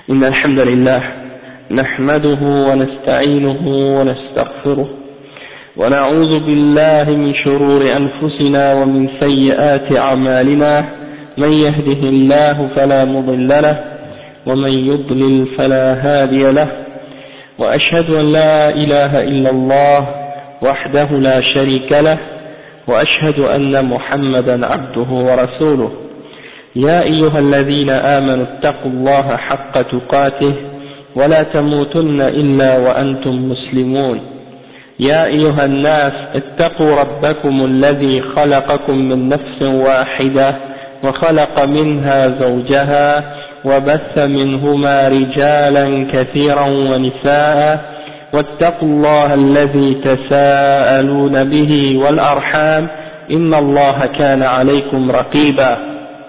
إن الحمد لله نحمده ونستعينه ونستغفره ونعوذ بالله من شرور أنفسنا ومن سيئات أعمالنا من يهده الله فلا مضل له ومن يضلل فلا هادي له وأشهد أن لا إله إلا الله وحده لا شريك له وأشهد أن محمدا عبده ورسوله يا أيها الذين آمنوا اتقوا الله حق تقاته ولا تموتن إلا وأنتم مسلمون يا أيها الناس اتقوا ربكم الذي خلقكم من نفس واحدة وخلق منها زوجها وبث منهما رجالا كثيرا ونساء واتقوا الله الذي تساءلون به والأرحام إن الله كان عليكم رقيبا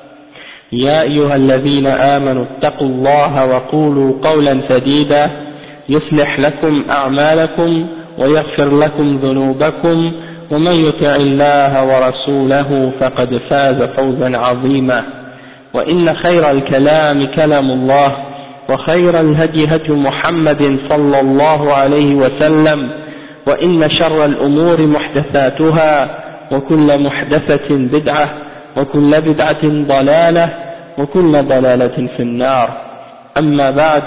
يا أيها الذين آمنوا اتقوا الله وقولوا قولا سديدا يصلح لكم أعمالكم ويغفر لكم ذنوبكم ومن يطع الله ورسوله فقد فاز فوزا عظيما وإن خير الكلام كلام الله وخير الهدي هدي محمد صلى الله عليه وسلم وإن شر الأمور محدثاتها وكل محدثة بدعة وكل بدعة ضلالة وكل ضلالة في النار أما بعد.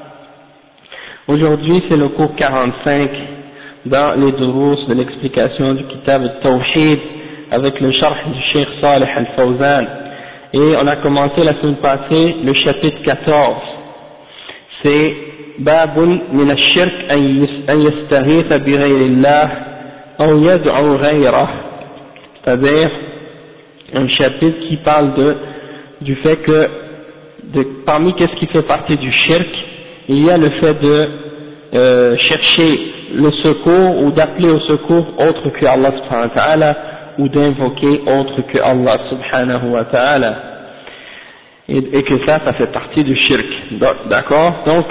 Aujourd'hui c'est le cours 45 dans les durous de l'explication du kitab al-Tawhid avec le sharh du Cheikh Salih al-Fawzan, et on a commencé la semaine passée le chapitre 14. C'est Babun min ash-shirk an yastaghitha bi ghayri Allah aw yad'u ghayrahu, c'est-à-dire un chapitre qui parle du fait que parmi qu'est-ce qui fait partie du shirk, il y a le fait de chercher le secours ou d'appeler au secours autre que Allah subhanahu wa ta'ala ou d'invoquer autre que Allah subhanahu wa ta'ala, et que ça fait partie du shirk, d'accord. Donc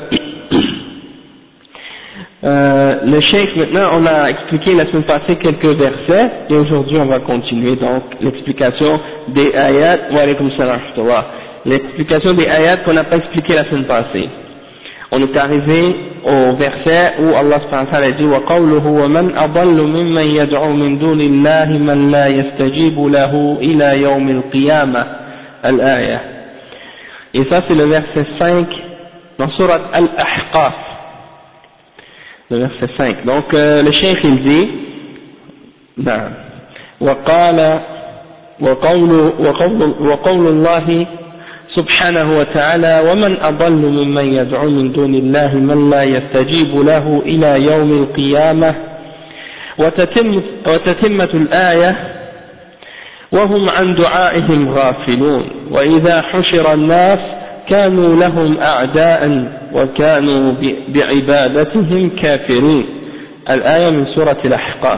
le cheikh, maintenant on a expliqué la semaine passée quelques versets et aujourd'hui on va continuer donc l'explication des ayats. Wa alaykum salam wa rahmatullah. L'explication des ayats qu'on n'a pas expliqué la semaine passée. On est arrivé au verset où Allah subhanahu wa ta'ala dit wa qawluhu wa man adallu mimman yad'u min dunillahi man la yastajibu lahu ila yawm al-qiyamah, al-ayah. Et ça c'est le verset 5 dans surat al-Ahqaf, le verset 5. Donc le cheikh il dit وقال وقول الله سبحانه وتعالى ومن أضل ممن يدعو من دون الله من لا يستجيب له إلى يوم القيامة، وتتمة الآية وهم عن دعائهم غافلون وإذا حشر الناس كانوا لهم أعداء وكانوا بعبادتهم كافرين. الآية من سورة الأحقاف.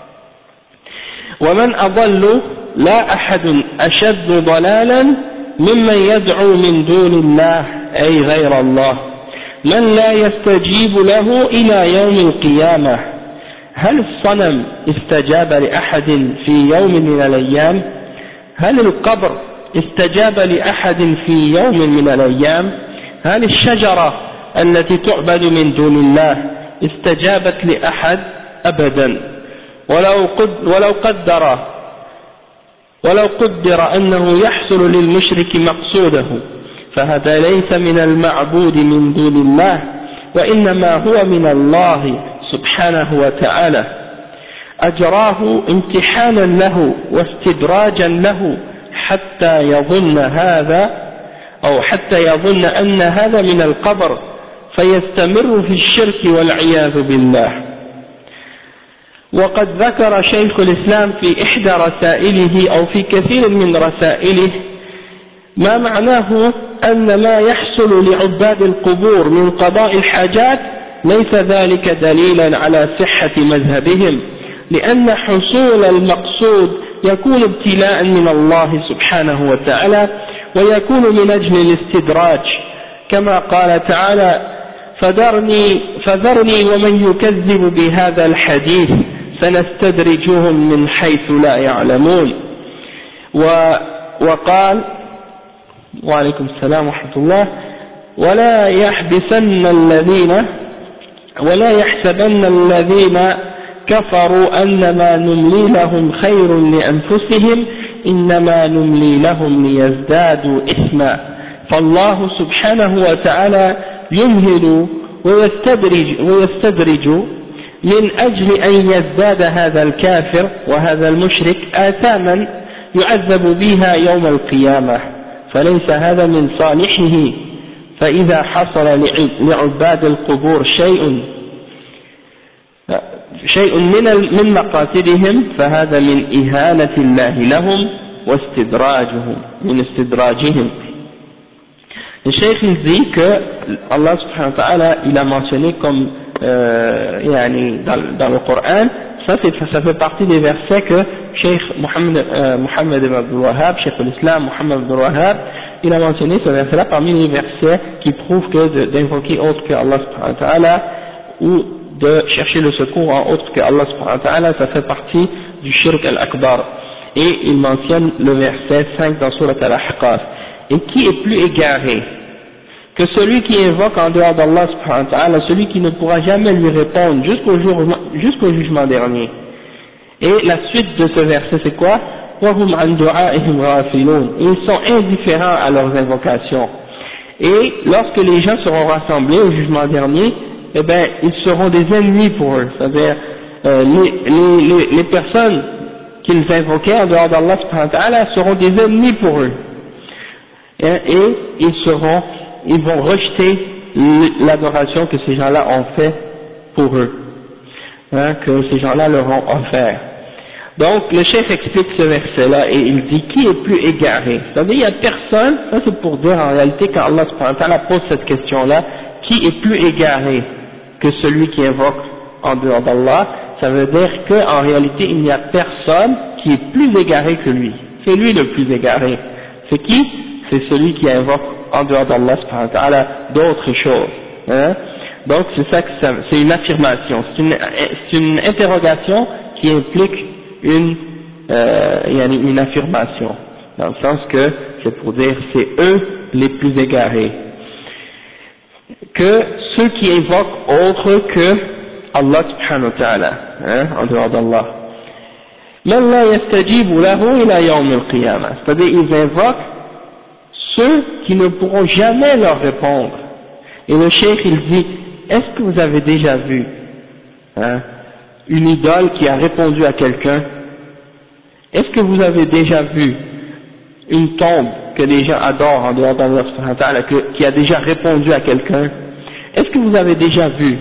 ومن أضل لا أحد أشد ضلالا ممن يدعو من دون الله أي غير الله من لا يستجيب له إلى يوم القيامة. هل الصنم استجاب لأحد في يوم من الأيام؟ هل القبر استجاب لأحد في يوم من الأيام؟ هل الشجرة التي تعبد من دون الله استجابت لأحد؟ أبدا. ولو قدر أنه يحصل للمشرك مقصوده فهذا ليس من المعبود من دون الله وإنما هو من الله سبحانه وتعالى، أجراه امتحانا له واستدراجا له حتى يظن أن هذا من القبر فيستمر في الشرك والعياذ بالله. وقد ذكر شيخ الإسلام في إحدى رسائله أو في كثير من رسائله ما معناه أن ما يحصل لعباد القبور من قضاء الحاجات ليس ذلك دليلا على صحة مذهبهم، لأن حصول المقصود يكون ابتلاء من الله سبحانه وتعالى ويكون من أجل الاستدراج، كما قال تعالى فذرني ومن يكذب بهذا الحديث سنستدرجهم من حيث لا يعلمون. وقال وعليكم السلام ورحمة الله ولا يحسبن الذين كفروا أنما نملي لهم خير لأنفسهم إنما نملي لهم ليزدادوا إثما فالله سبحانه وتعالى يمهل ويستدرج من أجل أن يزداد هذا الكافر وهذا المشرك آثاما يعذب بها يوم القيامة فليس هذا من صالحه فإذا حصل لعباد القبور شيء من مقاصدهم فهذا من إهانة الله لهم من استدراجهم. Le Cheikh il dit que Allah subhanahu wa ta'ala il a mentionné comme dans le Coran, ça fait partie des versets que Cheikh Mohammed ibn Abdul Wahhab, Cheikh l'Islam Mohammed ibn Abdul Wahhab, il a mentionné ce verset-là parmi les versets qui prouvent que d'invoquer autre que Allah subhanahu wa ta'ala ou de chercher le secours en autre que Allah subhanahu wa ta'ala, ça fait partie du shirk al-akbar. Et il mentionne le verset 5 dans Surat al-Ahqaf. Et qui est plus égaré que celui qui invoque en dehors d'Allah subhanahu wa ta'ala, celui qui ne pourra jamais lui répondre jusqu'au jugement dernier. Et la suite de ce verset c'est quoi? وَهُمْ عَنْ دُعَائِهِمْ غَافِلُونَ. Ils sont indifférents à leurs invocations. Et lorsque les gens seront rassemblés au jugement dernier, eh bien, ils seront des ennemis pour eux. C'est-à-dire, les personnes qu'ils invoquaient en dehors d'Allah subhanahu wa ta'ala seront des ennemis pour eux. Et ils vont rejeter l'adoration que ces gens-là ont fait pour eux, que ces gens-là leur ont offert. Donc le chef explique ce verset-là et il dit qui est plus égaré. C'est-à-dire il n'y a personne, ça c'est pour dire en réalité quand Allah subhanahu wa ta'ala pose cette question-là, qui est plus égaré que celui qui invoque en dehors d'Allah, ça veut dire qu'en réalité il n'y a personne qui est plus égaré que lui. C'est lui le plus égaré. C'est qui? C'est celui qui invoque en dehors d'Allah subhanahu wa ta'ala d'autres choses. Donc c'est ça que c'est une affirmation, c'est une interrogation qui implique une affirmation, dans le sens que c'est pour dire c'est eux les plus égarés, que ceux qui invoquent autre que Allah subhanahu wa ta'ala, en dehors d'Allah. Man la yastajibu lahu ila yawm al-qiyamah, c'est-à-dire ils invoquent ceux qui ne pourront jamais leur répondre. Et le cheikh il dit, est-ce que vous avez déjà vu une idole qui a répondu à quelqu'un? Est-ce que vous avez déjà vu une tombe que les gens adorent en dehors d'Allah subhanahu wa ta'ala qui a déjà répondu à quelqu'un? Est-ce que vous avez déjà vu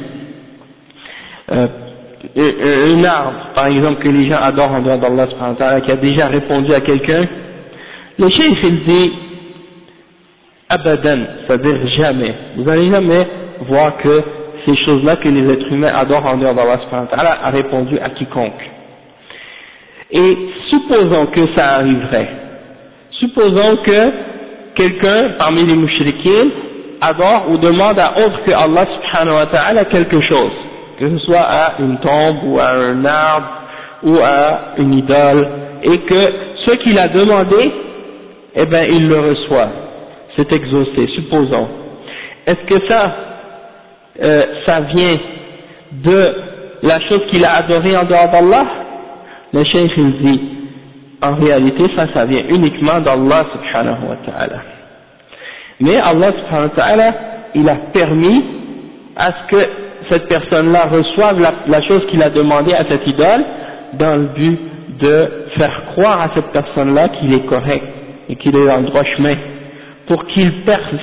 un arbre, par exemple, que les gens adorent en dehors d'Allah subhanahu wa ta'ala qui a déjà répondu à quelqu'un? Le cheikh il dit abadan, c'est-à-dire jamais. Vous n'allez jamais voir que ces choses-là que les êtres humains adorent en dehors d'Allah subhanahu wa ta'ala a répondu à quiconque. Et supposons que ça arriverait, supposons que quelqu'un parmi les mushrikins adore ou demande à autre que Allah subhanahu wa ta'ala quelque chose, que ce soit à une tombe ou à un arbre ou à une idole, et que ce qu'il a demandé, eh ben il le reçoit, c'est exaucé, supposons. Est-ce que ça vient de la chose qu'il a adorée en dehors d'Allah? Le cheikh il dit, en réalité ça vient uniquement d'Allah subhanahu wa ta'ala. Mais Allah subhanahu wa ta'ala, il a permis à ce que cette personne-là reçoive la chose qu'il a demandée à cette idole, dans le but de faire croire à cette personne-là qu'il est correct et qu'il est dans le droit chemin, pour qu'il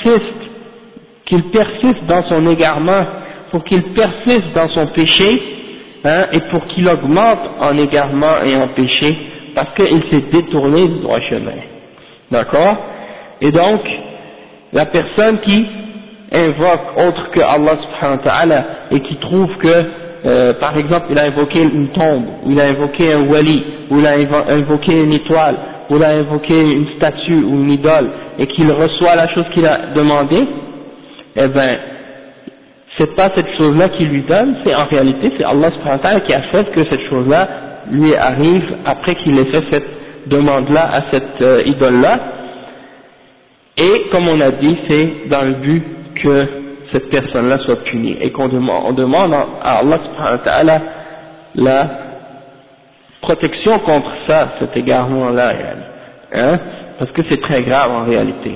persiste dans son égarement, pour qu'il persiste dans son péché, et pour qu'il augmente en égarement et en péché, parce qu'il s'est détourné du droit chemin. D'accord? Et donc, la personne qui invoque autre que Allah subhanahu wa ta'ala et qui trouve que, par exemple, il a invoqué une tombe, ou il a invoqué un wali, ou il a invoqué une étoile, ou il a invoqué une statue ou une idole, et qu'il reçoit la chose qu'il a demandée, eh ben, c'est pas cette chose-là qui lui donne, c'est en réalité, c'est Allah subhanahu wa ta'ala qui a fait que cette chose-là lui arrive après qu'il ait fait cette demande-là à cette idole-là, et comme on a dit, c'est dans le but que cette personne-là soit punie, et on demande à Allah subhanahu wa ta'ala la protection contre ça, cet égarement-là, hein, parce que c'est très grave en réalité.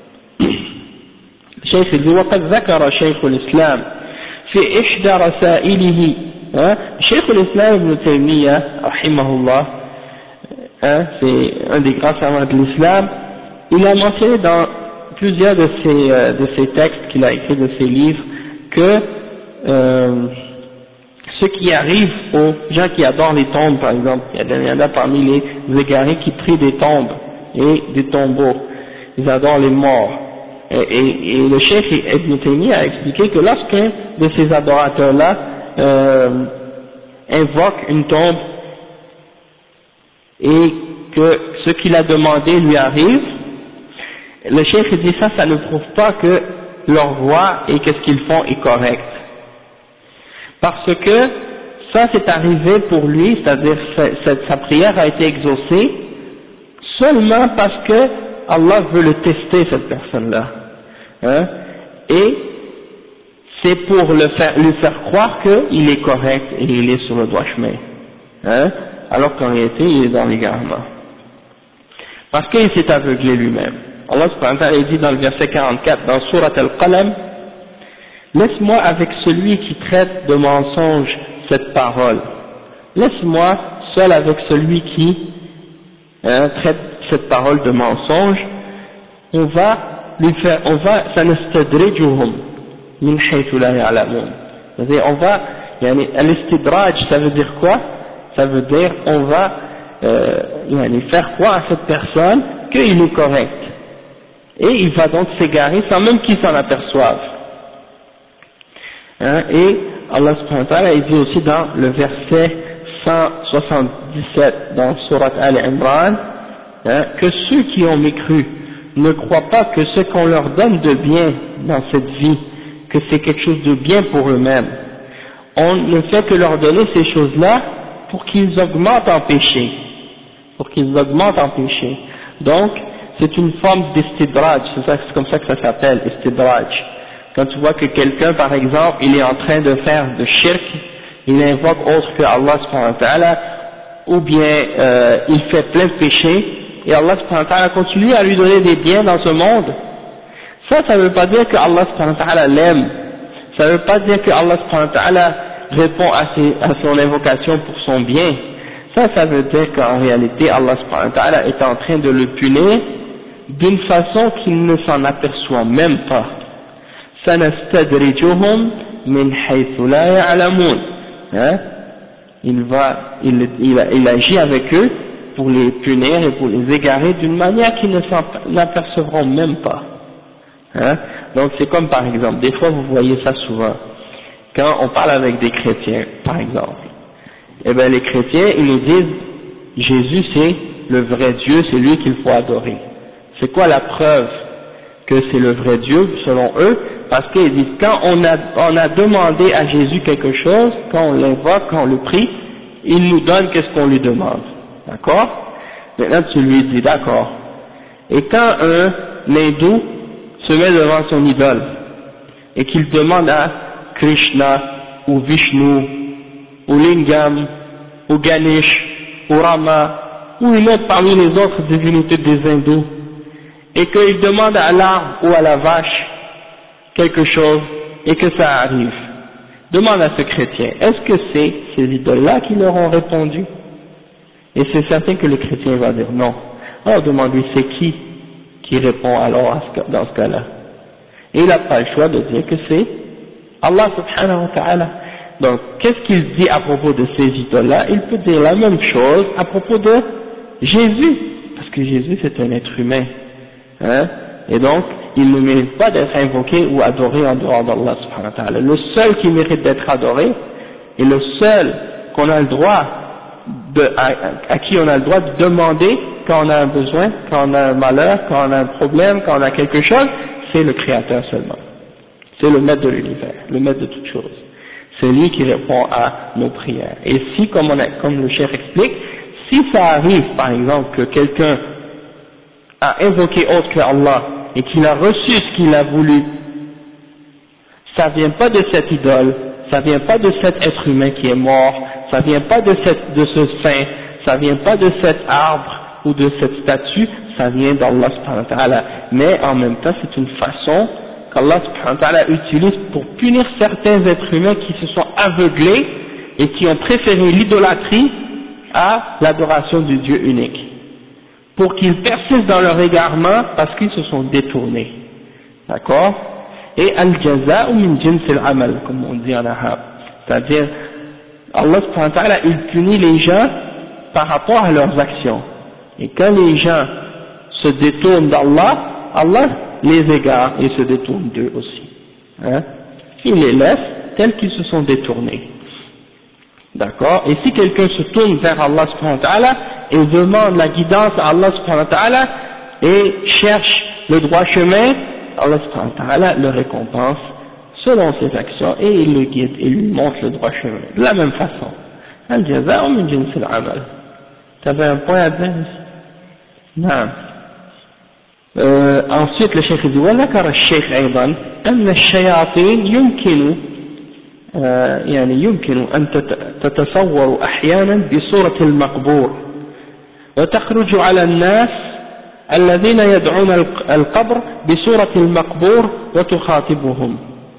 الشيخ اللي وقد ذكر شيخ الإسلام في إحدى رسائله شيخ الإسلام ابن تيمية رحمه الله c'est un des grands savants de l'islam, il a mentionné dans plusieurs de ses textes qu'il a écrits, de ses livres, que ce qui arrive aux gens qui adorent les tombes, par exemple, il y en a parmi les égarés qui prient des tombes et des tombeaux, ils adorent les morts. Et le cheikh Ibn Taymiyyah a expliqué que lorsqu'un de ces adorateurs-là invoque une tombe et que ce qu'il a demandé lui arrive, le cheikh dit ça ne prouve pas que leur voie et qu'est-ce qu'ils font est correct. Parce que ça c'est arrivé pour lui, c'est-à-dire sa prière a été exaucée seulement parce que Allah veut le tester, cette personne-là, hein, et c'est pour lui faire croire qu'il est correct et il est sur le droit chemin, hein, alors qu'en réalité il est dans l'égarement, parce qu'il s'est aveuglé lui-même. Allah subhanahu wa ta'ala dit dans le verset 44 dans Surat Al-Qalam: laisse-moi avec celui qui traite de mensonge cette parole, laisse-moi seul avec celui qui traite cette parole de mensonge, on va sanastadrijuhum min haythu la ya'lamun, c'est-à-dire on va, al-istidraj, ça veut dire quoi? Ça veut dire on va faire croire à cette personne qu'il est correct, et il va donc s'égarer sans même qu'il s'en aperçoive, hein, et Allah subhanahu wa ta'ala il dit aussi dans le verset 177 dans Surat Al-Imran, hein, que ceux qui ont mécru ne croient pas que ce qu'on leur donne de bien dans cette vie, que c'est quelque chose de bien pour eux-mêmes. On ne fait que leur donner ces choses-là pour qu'ils augmentent en péché, Donc, c'est une forme d'istidraj, c'est comme ça que ça s'appelle, istidraj. Quand tu vois que quelqu'un, par exemple, il est en train de faire de shirk, il invoque autre que Allah subhanahu wa ta'ala, ou bien il fait plein de péchés, et Allah subhanahu wa ta'ala continue à lui donner des biens dans ce monde, ça ne veut pas dire que Allah subhanahu wa ta'ala l'aime, ça ne veut pas dire que Allah subhanahu wa ta'ala répond à son invocation pour son bien, ça veut dire qu'en réalité Allah subhanahu wa ta'ala est en train de le punir d'une façon qu'il ne s'en aperçoit même pas. Sanastadrijuhum min haythu la ya'lamun, hein? Il agit avec eux pour les punir et pour les égarer d'une manière qu'ils ne s'en apercevront même pas, hein? Donc c'est comme par exemple, des fois vous voyez ça souvent, quand on parle avec des chrétiens par exemple, eh bien les chrétiens ils nous disent Jésus c'est le vrai Dieu, c'est lui qu'il faut adorer. C'est quoi la preuve que c'est le vrai Dieu selon eux? Parce qu'ils disent quand on a demandé à Jésus quelque chose, quand on l'invoque, quand on le prie, il nous donne qu'est-ce qu'on lui demande, d'accord? Maintenant tu lui dis d'accord. Et quand un hindou se met devant son idole et qu'il demande à Krishna ou Vishnu ou Lingam ou Ganesh ou Rama ou une autre parmi les autres divinités des hindous, et qu'il demande à l'arbre ou à la vache quelque chose et que ça arrive, demande à ce chrétien, est-ce que c'est ces idoles-là qui leur ont répondu? Et c'est certain que le chrétien va dire non. Alors demande-lui c'est qui répond alors dans ce cas-là, et il n'a pas le choix de dire que c'est Allah subhanahu wa ta'ala. Donc qu'est-ce qu'il dit à propos de ces idoles-là? Il peut dire la même chose à propos de Jésus, parce que Jésus c'est un être humain, hein? Et donc il ne mérite pas d'être invoqué ou adoré en dehors d'Allah subhanahu wa ta'ala. Le seul qui mérite d'être adoré et le seul qu'on a le droit à qui on a le droit de demander quand on a un besoin, quand on a un malheur, quand on a un problème, quand on a quelque chose, c'est le Créateur seulement. C'est le maître de l'univers, le maître de toutes choses. C'est lui qui répond à nos prières. Et si, comme le cheikh explique, si ça arrive par exemple que quelqu'un a invoqué autre que Allah et qu'il a reçu ce qu'il a voulu, ça vient pas de cette idole, ça vient pas de cet être humain qui est mort, ça vient pas de ce saint, ça vient pas de cet arbre ou de cette statue, ça vient d'Allah subhanahu wa ta'ala. Mais en même temps, c'est une façon qu'Allah subhanahu wa ta'ala utilise pour punir certains êtres humains qui se sont aveuglés et qui ont préféré l'idolâtrie à l'adoration du Dieu unique, pour qu'ils persistent dans leur égarement parce qu'ils se sont détournés. D'accord? Et al-jaza'u min jins al-amal, comme on dit en arabe. C'est-à-dire, Allah subhanahu wa ta'ala, il punit les gens par rapport à leurs actions. Et quand les gens se détournent d'Allah, Allah les égare et se détourne d'eux aussi. Hein? Il les laisse tels qu'ils se sont détournés. D'accord? Et si quelqu'un se tourne vers Allah subhanahu wa ta'ala et demande la guidance à Allah subhanahu wa ta'ala et cherche le droit chemin, Allah subhanahu wa ta'ala le récompense selon ses actions et il le guide et lui montre le droit chemin. De la même façon. Al-jaza'u min jins al-amal. T'avais un point à dire ici? Non. Ensuite le cheikh dit وذكر الشيخ أيضا أن الشياطين يمكن أن تتصور أحيانا بصورة المقبور وتخرج على الناس الذين يدعون القبر بصورة المقبور وتخاطبهم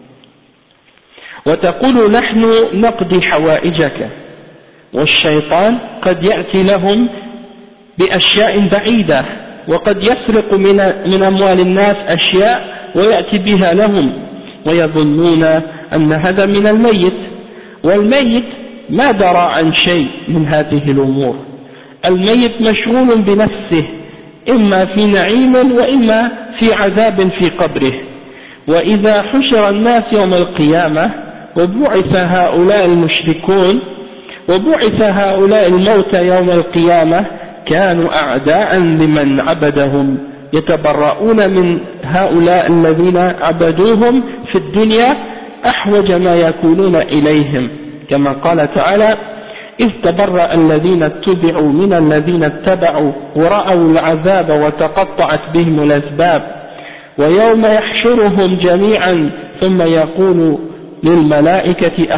وتقول نحن نقضي حوائجك والشيطان قد يأتي لهم بأشياء بعيدة وقد يسرق من أموال الناس أشياء ويأتي بها لهم ويظنون أن هذا من الميت والميت ما درى عن شيء من هذه الأمور الميت مشغول بنفسه إما في نعيم وإما في عذاب في قبره وإذا حشر الناس يوم القيامة وبعث هؤلاء المشركون وبعث هؤلاء الموتى يوم القيامة كانوا أعداء لمن عبدهم يتبرؤون من هؤلاء الذين عبدوهم في الدنيا أحوج ما يكونون إليهم كما قال تعالى إذ تبرأ الذين اتبعوا من الذين اتبعوا ورأوا العذاب وتقطعت بهم الأسباب ويوم يحشرهم جميعا ثم يقول للملائكة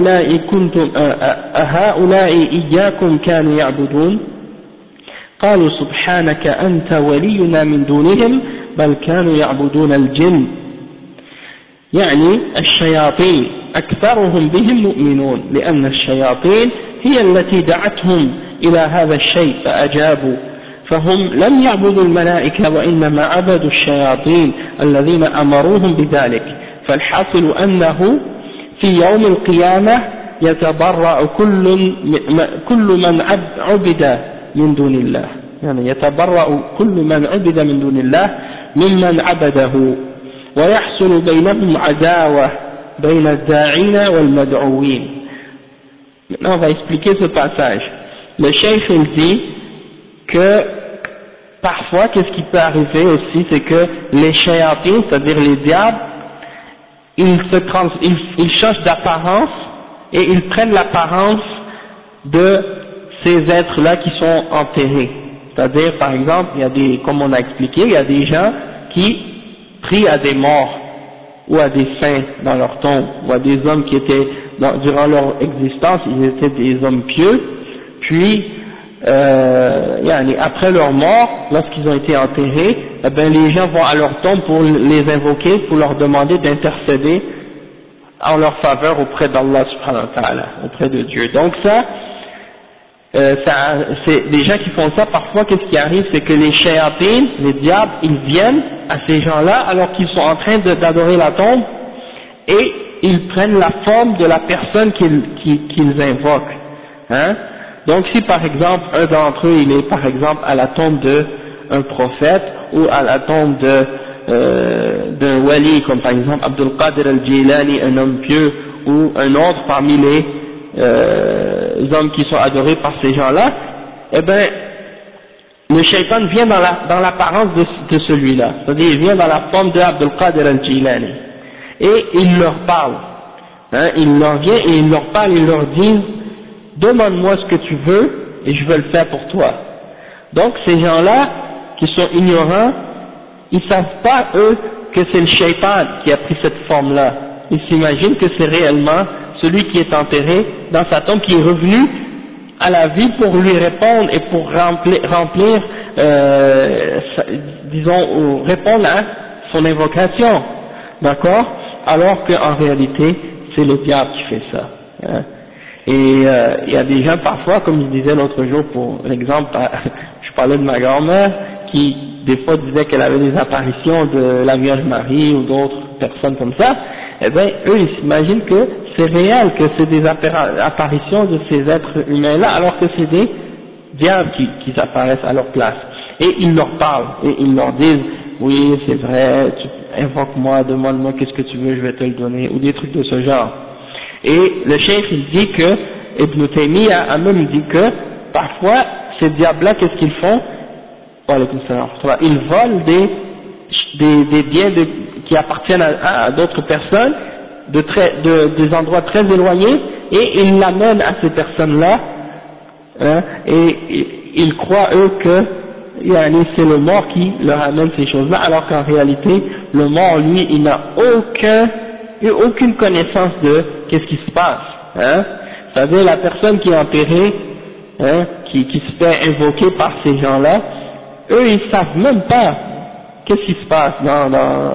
أهؤلاء إياكم كانوا يعبدون قالوا سبحانك أنت ولينا من دونهم بل كانوا يعبدون الجن يعني الشياطين أكثرهم بهم مؤمنون لأن الشياطين هي التي دعتهم إلى هذا الشيء فأجابوا فهم لم يعبدوا الملائكة وإنما عبدوا الشياطين الذين أمروهم بذلك فالحاصل أنه في يوم القيامة يتبرأ كل من عبد من دون الله يعني يتبرأ كل من عبد من دون الله ممن عبده ويحصل بينهم عداوة بين الداعين والمدعوين. Maintenant on va expliquer ce passage. Le cheikh il dit que parfois qu'est-ce qui peut arriver aussi, c'est que les shayatins, c'est-à-dire les diables, ils changent d'apparence et ils prennent l'apparence de ces êtres-là qui sont enterrés. C'est-à-dire, par exemple, il y a des, comme on a expliqué, il y a des gens qui prient à des morts ou à des saints dans leur tombe, ou à des hommes qui étaient, durant leur existence, ils étaient des hommes pieux, puis après leur mort, lorsqu'ils ont été enterrés, eh ben, les gens vont à leur tombe pour les invoquer, pour leur demander d'intercéder en leur faveur auprès d'Allah subhanahu wa ta'ala, auprès de Dieu. Donc ça, c'est les gens qui font ça, parfois qu'est-ce qui arrive, c'est que les shayatins, les diables, ils viennent à ces gens-là alors qu'ils sont en train d'adorer la tombe et ils prennent la forme de la personne qu'ils invoquent. Hein? Donc si par exemple un d'entre eux il est par exemple à la tombe d'un prophète ou à la tombe d'un wali comme par exemple Abdul Qadir al-Jilani, un homme pieux, ou un autre parmi les hommes qui sont adorés par ces gens-là, eh ben le shaitan vient dans l'apparence de celui-là, c'est-à-dire il vient dans la forme de Abdul Qadir al-Jilani et il leur parle, hein, il leur vient et il leur parle, il leur dit demande-moi ce que tu veux et je vais le faire pour toi. Donc ces gens-là qui sont ignorants, ils savent pas eux que c'est le shaitan qui a pris cette forme-là, il s'imagine que c'est réellement celui qui est enterré dans sa tombe qui est revenu à la vie pour lui répondre et pour remplir disons, ou répondre à son invocation, d'accord, alors qu'en réalité c'est le diable qui fait ça, hein. Et il y a des gens parfois, comme je disais l'autre jour pour l'exemple, je parlais de ma grand-mère qui des fois disait qu'elle avait des apparitions de la Vierge Marie ou d'autres personnes comme ça. Eh bien eux ils s'imaginent que c'est réel, que c'est des apparitions de ces êtres humains là, alors que c'est des diables qui apparaissent à leur place. Et ils leur parlent, et ils leur disent, oui c'est vrai, invoque-moi, demande-moi qu'est-ce que tu veux, je vais te le donner, ou des trucs de ce genre. Et le cheikh il dit que, Ibn Taymiyyah a même dit que, parfois, ces diables-là, qu'est-ce qu'ils font? Ils volent des biens qui appartiennent à d'autres personnes, des endroits très éloignés, et ils l'amènent à ces personnes-là, hein, et ils croient eux que c'est le mort qui leur amène ces choses-là, alors qu'en réalité, le mort, lui, il n'a aucune connaissance de qu'est-ce qui se passe, hein. C'est-à-dire la personne qui est enterrée, hein, qui se fait invoquer par ces gens-là, eux ils savent même pas qu'est-ce qui se passe en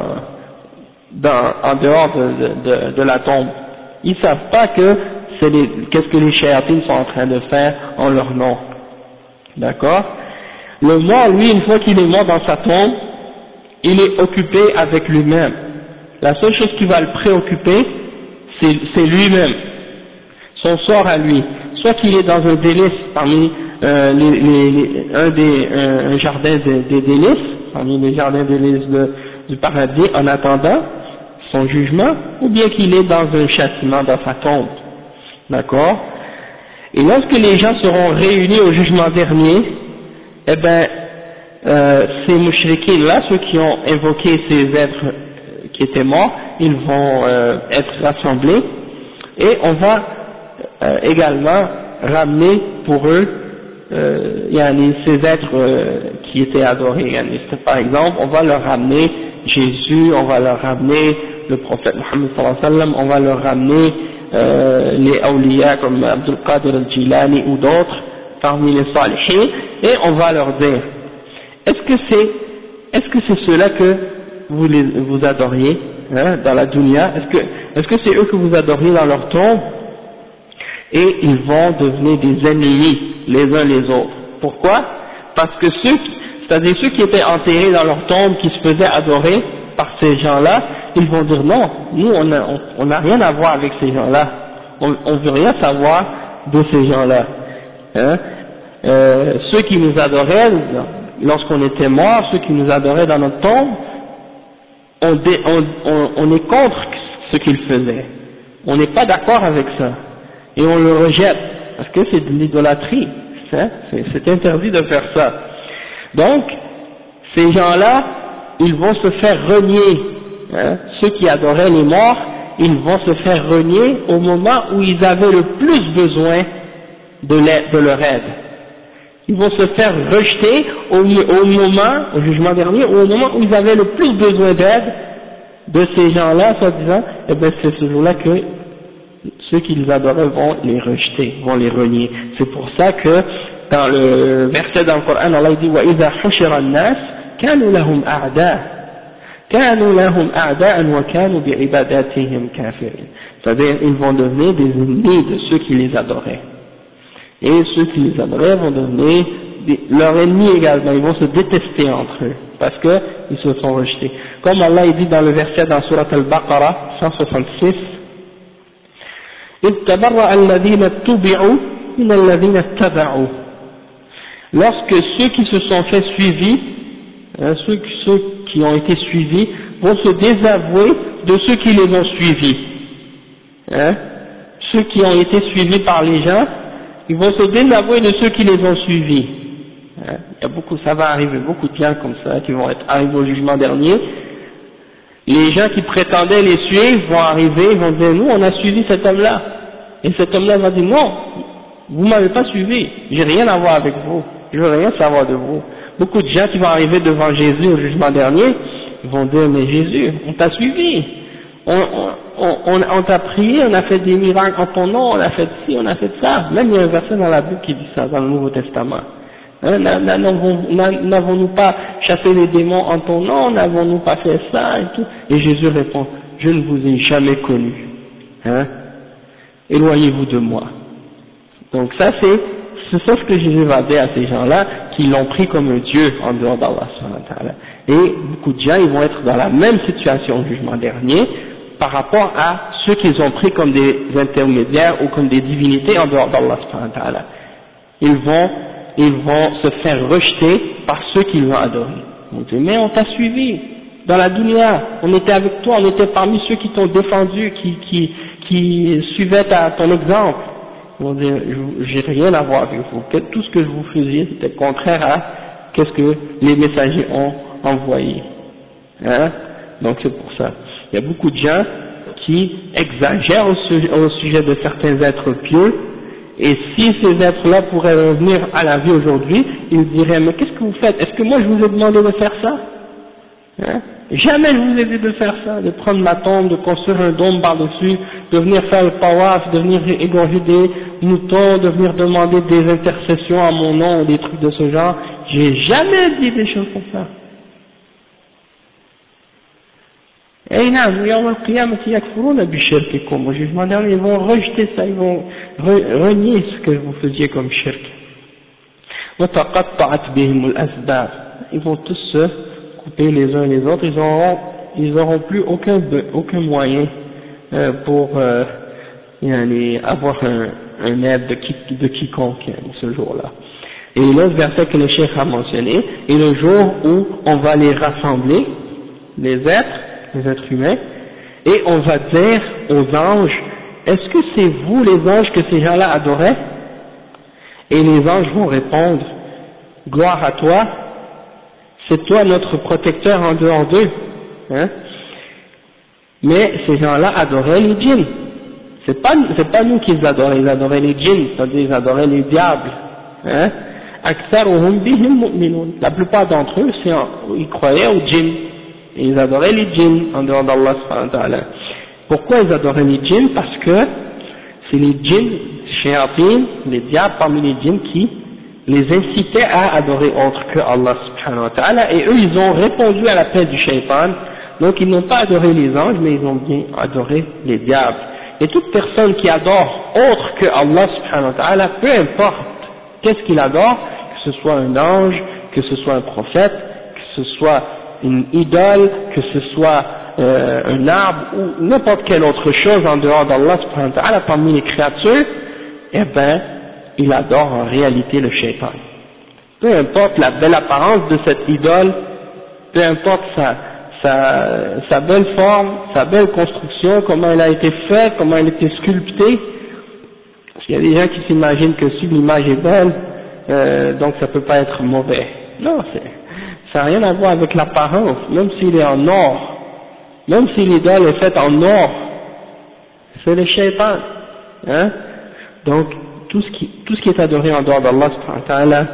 dehors de la tombe. Ils savent pas que qu'est-ce que les shayatines sont en train de faire en leur nom, d'accord. Le mort, lui, une fois qu'il est mort dans sa tombe, il est occupé avec lui-même. La seule chose qui va le préoccuper, c'est lui-même, son sort à lui. Soit qu'il est dans un délice parmi un jardin des délices, parmi les jardins des délices du paradis, en attendant son jugement, ou bien qu'il est dans un châtiment dans sa tombe. D'accord? Et lorsque les gens seront réunis au jugement dernier, eh ben, ces mouchriquins là, ceux qui ont invoqué ces êtres qui étaient morts, ils vont être rassemblés, et on va également ramener pour eux ces êtres qui étaient adorés. Par exemple, on va leur ramener Jésus, on va leur ramener le prophète Mohammed sallallahu alayhi wa sallam, on va leur ramener les awliya comme Abdul Qadir al-Jilani ou d'autres parmi les salihin, et on va leur dire, est-ce que c'est ceux-là que vous adoriez, hein, dans la dunya? Est-ce que c'est eux que vous adoriez dans leur tombe? Et ils vont devenir des ennemis les uns les autres. Pourquoi? Parce que c'est-à-dire ceux qui étaient enterrés dans leur tombe, qui se faisaient adorer par ces gens-là, ils vont dire non, nous on n'a rien à voir avec ces gens-là, on veut rien savoir de ces gens-là, hein. Ceux qui nous adoraient lorsqu'on était morts, ceux qui nous adoraient dans notre tombe, on est contre ce qu'ils faisaient, on n'est pas d'accord avec ça, et on le rejette, parce que c'est de l'idolâtrie, hein, c'est interdit de faire ça. Donc, ces gens-là, ils vont se faire renier, hein, ceux qui adoraient les morts, ils vont se faire renier au moment où ils avaient le plus besoin de leur aide. Ils vont se faire rejeter au jugement dernier, au moment où ils avaient le plus besoin d'aide de ces gens-là, soi-disant, et bien c'est ce jour-là que ceux qui les adoraient vont les rejeter, vont les renier. C'est pour ça que dans le verset dans le Coran, Allah dit وَإِذَا حُشِرَ النَّاسِ كَانُوا لَهُمْ أَعْدَاءً وَكَانُوا بِعِبَادَاتِهِمْ كَافِرِينَ. C'est-à-dire, ils vont devenir des ennemis de ceux qui les adoraient. Et ceux qui les adoraient vont devenir leurs ennemis également, ils vont se détester entre eux, parce qu'ils se sont rejetés. Comme Allah dit dans le verset dans Surat Al-Baqarah, 166, إِذْ تَبَرَّأَ الَّذِينَ اتُّبِعُوا مِنَ الَّذِينَ اتَّبَعُوا. Lorsque ceux qui se sont fait suivis, hein, ceux qui ont été suivis, vont se désavouer de ceux qui les ont suivis. Hein, ceux qui ont été suivis par les gens, ils vont se désavouer de ceux qui les ont suivis. Hein, il y a beaucoup, ça va arriver, beaucoup de gens comme ça qui vont arriver au jugement dernier. Les gens qui prétendaient les suivre vont arriver, ils vont dire nous on a suivi cet homme-là. Et cet homme-là va dire non, vous m'avez pas suivi, j'ai rien à voir avec vous, je veux rien savoir de vous. Beaucoup de gens qui vont arriver devant Jésus au jugement dernier, ils vont dire mais Jésus, on t'a suivi, On t'a prié, on a fait des miracles en ton nom, on a fait ci, on a fait ça. Même il y a un verset dans la Bible qui dit ça, dans le Nouveau Testament. Hein, n'avons-nous pas chassé les démons en ton nom, n'avons-nous pas fait ça et tout? Et Jésus répond, je ne vous ai jamais connu. Hein? Éloignez-vous de moi. Donc ça c'est ça ce que Jésus va dire à ces gens-là qui l'ont pris comme un Dieu en dehors d'Allah. Et beaucoup de gens ils vont être dans la même situation au jugement dernier par rapport à ceux qu'ils ont pris comme des intermédiaires ou comme des divinités en dehors d'Allah. Ils vont se faire rejeter par ceux qu'ils vont adorer. On dit, mais on t'a suivi dans la dunya, on était avec toi, on était parmi ceux qui t'ont défendu, qui suivaient ton exemple. Ils vont dire, j'ai rien à voir avec vous, tout ce que vous faisiez c'était contraire à qu'est-ce que les messagers ont envoyé. Hein? Donc c'est pour ça. Il y a beaucoup de gens qui exagèrent au sujet de certains êtres pieux, et si ces êtres-là pourraient revenir à la vie aujourd'hui, ils diraient, mais qu'est-ce que vous faites? Est-ce que moi je vous ai demandé de faire ça? Hein? Jamais je vous ai dit de faire ça, de prendre ma tombe, de construire un dôme par-dessus, de venir faire le tawaf, de venir égorger des moutons, de venir demander des intercessions à mon nom, ou des trucs de ce genre. J'ai jamais dit des choses comme ça. Et au jugement dernier, ils vont rejeter ça, ils vont renier ce que vous faisiez comme shirk. Ils vont tous se couper les uns les autres, ils auront plus aucun moyen pour avoir un aide de quiconque ce jour-là. Et l'autre verset que le cheikh a mentionné est le jour où on va les rassembler, les êtres humains, et on va dire aux anges, est-ce que c'est vous les anges que ces gens-là adoraient? Et les anges vont répondre, gloire à toi, c'est toi notre protecteur en dehors d'eux. Hein? Mais ces gens-là adoraient les djinns. C'est pas nous qui les adoraient, ils adoraient les djinns, c'est-à-dire ils adoraient les diables. Hein? La plupart d'entre eux, ils croyaient aux djinns. Et ils adoraient les djinns en dehors d'Allah subhanahu wa ta'ala. Pourquoi ils adoraient les djinns? Parce que c'est les djinns, shayatin, les diables parmi les djinns qui les incitaient à adorer autre que Allah subhanahu wa ta'ala, et eux ils ont répondu à l'appel du shaitan, donc ils n'ont pas adoré les anges, mais ils ont bien adoré les diables. Et toute personne qui adore autre que Allah subhanahu wa ta'ala, peu importe qu'est-ce qu'il adore, que ce soit un ange, que ce soit un prophète, que ce soit une idole, que ce soit un arbre ou n'importe quelle autre chose en dehors d'Allah subhanahu wa ta'ala parmi les créatures, eh ben il adore en réalité le shaitan. Peu importe la belle apparence de cette idole, peu importe sa belle forme, sa belle construction, comment elle a été faite, comment elle a été sculptée, parce qu'il y a des gens qui s'imaginent que si l'image est belle, donc ça peut pas être mauvais. Non, ça n'a rien à voir avec l'apparence, même s'il est en or, même si l'idole est faite en or, c'est le shaitan. Hein? Donc, tout ce qui est adoré en dehors d'Allah subhanahu wa ta'ala,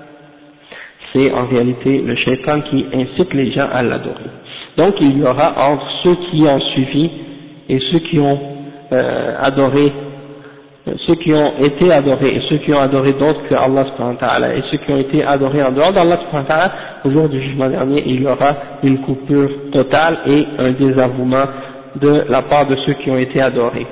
c'est en réalité le shaitan qui incite les gens à l'adorer. Donc il y aura entre ceux qui ont suivi et ceux qui ont adoré, ceux qui ont été adorés et ceux qui ont adoré d'autres que Allah subhanahu wa ta'ala, et ceux qui ont été adorés en dehors d'Allah subhanahu wa ta'ala, au jour du jugement dernier, il y aura une coupure totale et un désavouement de la part de ceux qui ont été adorés.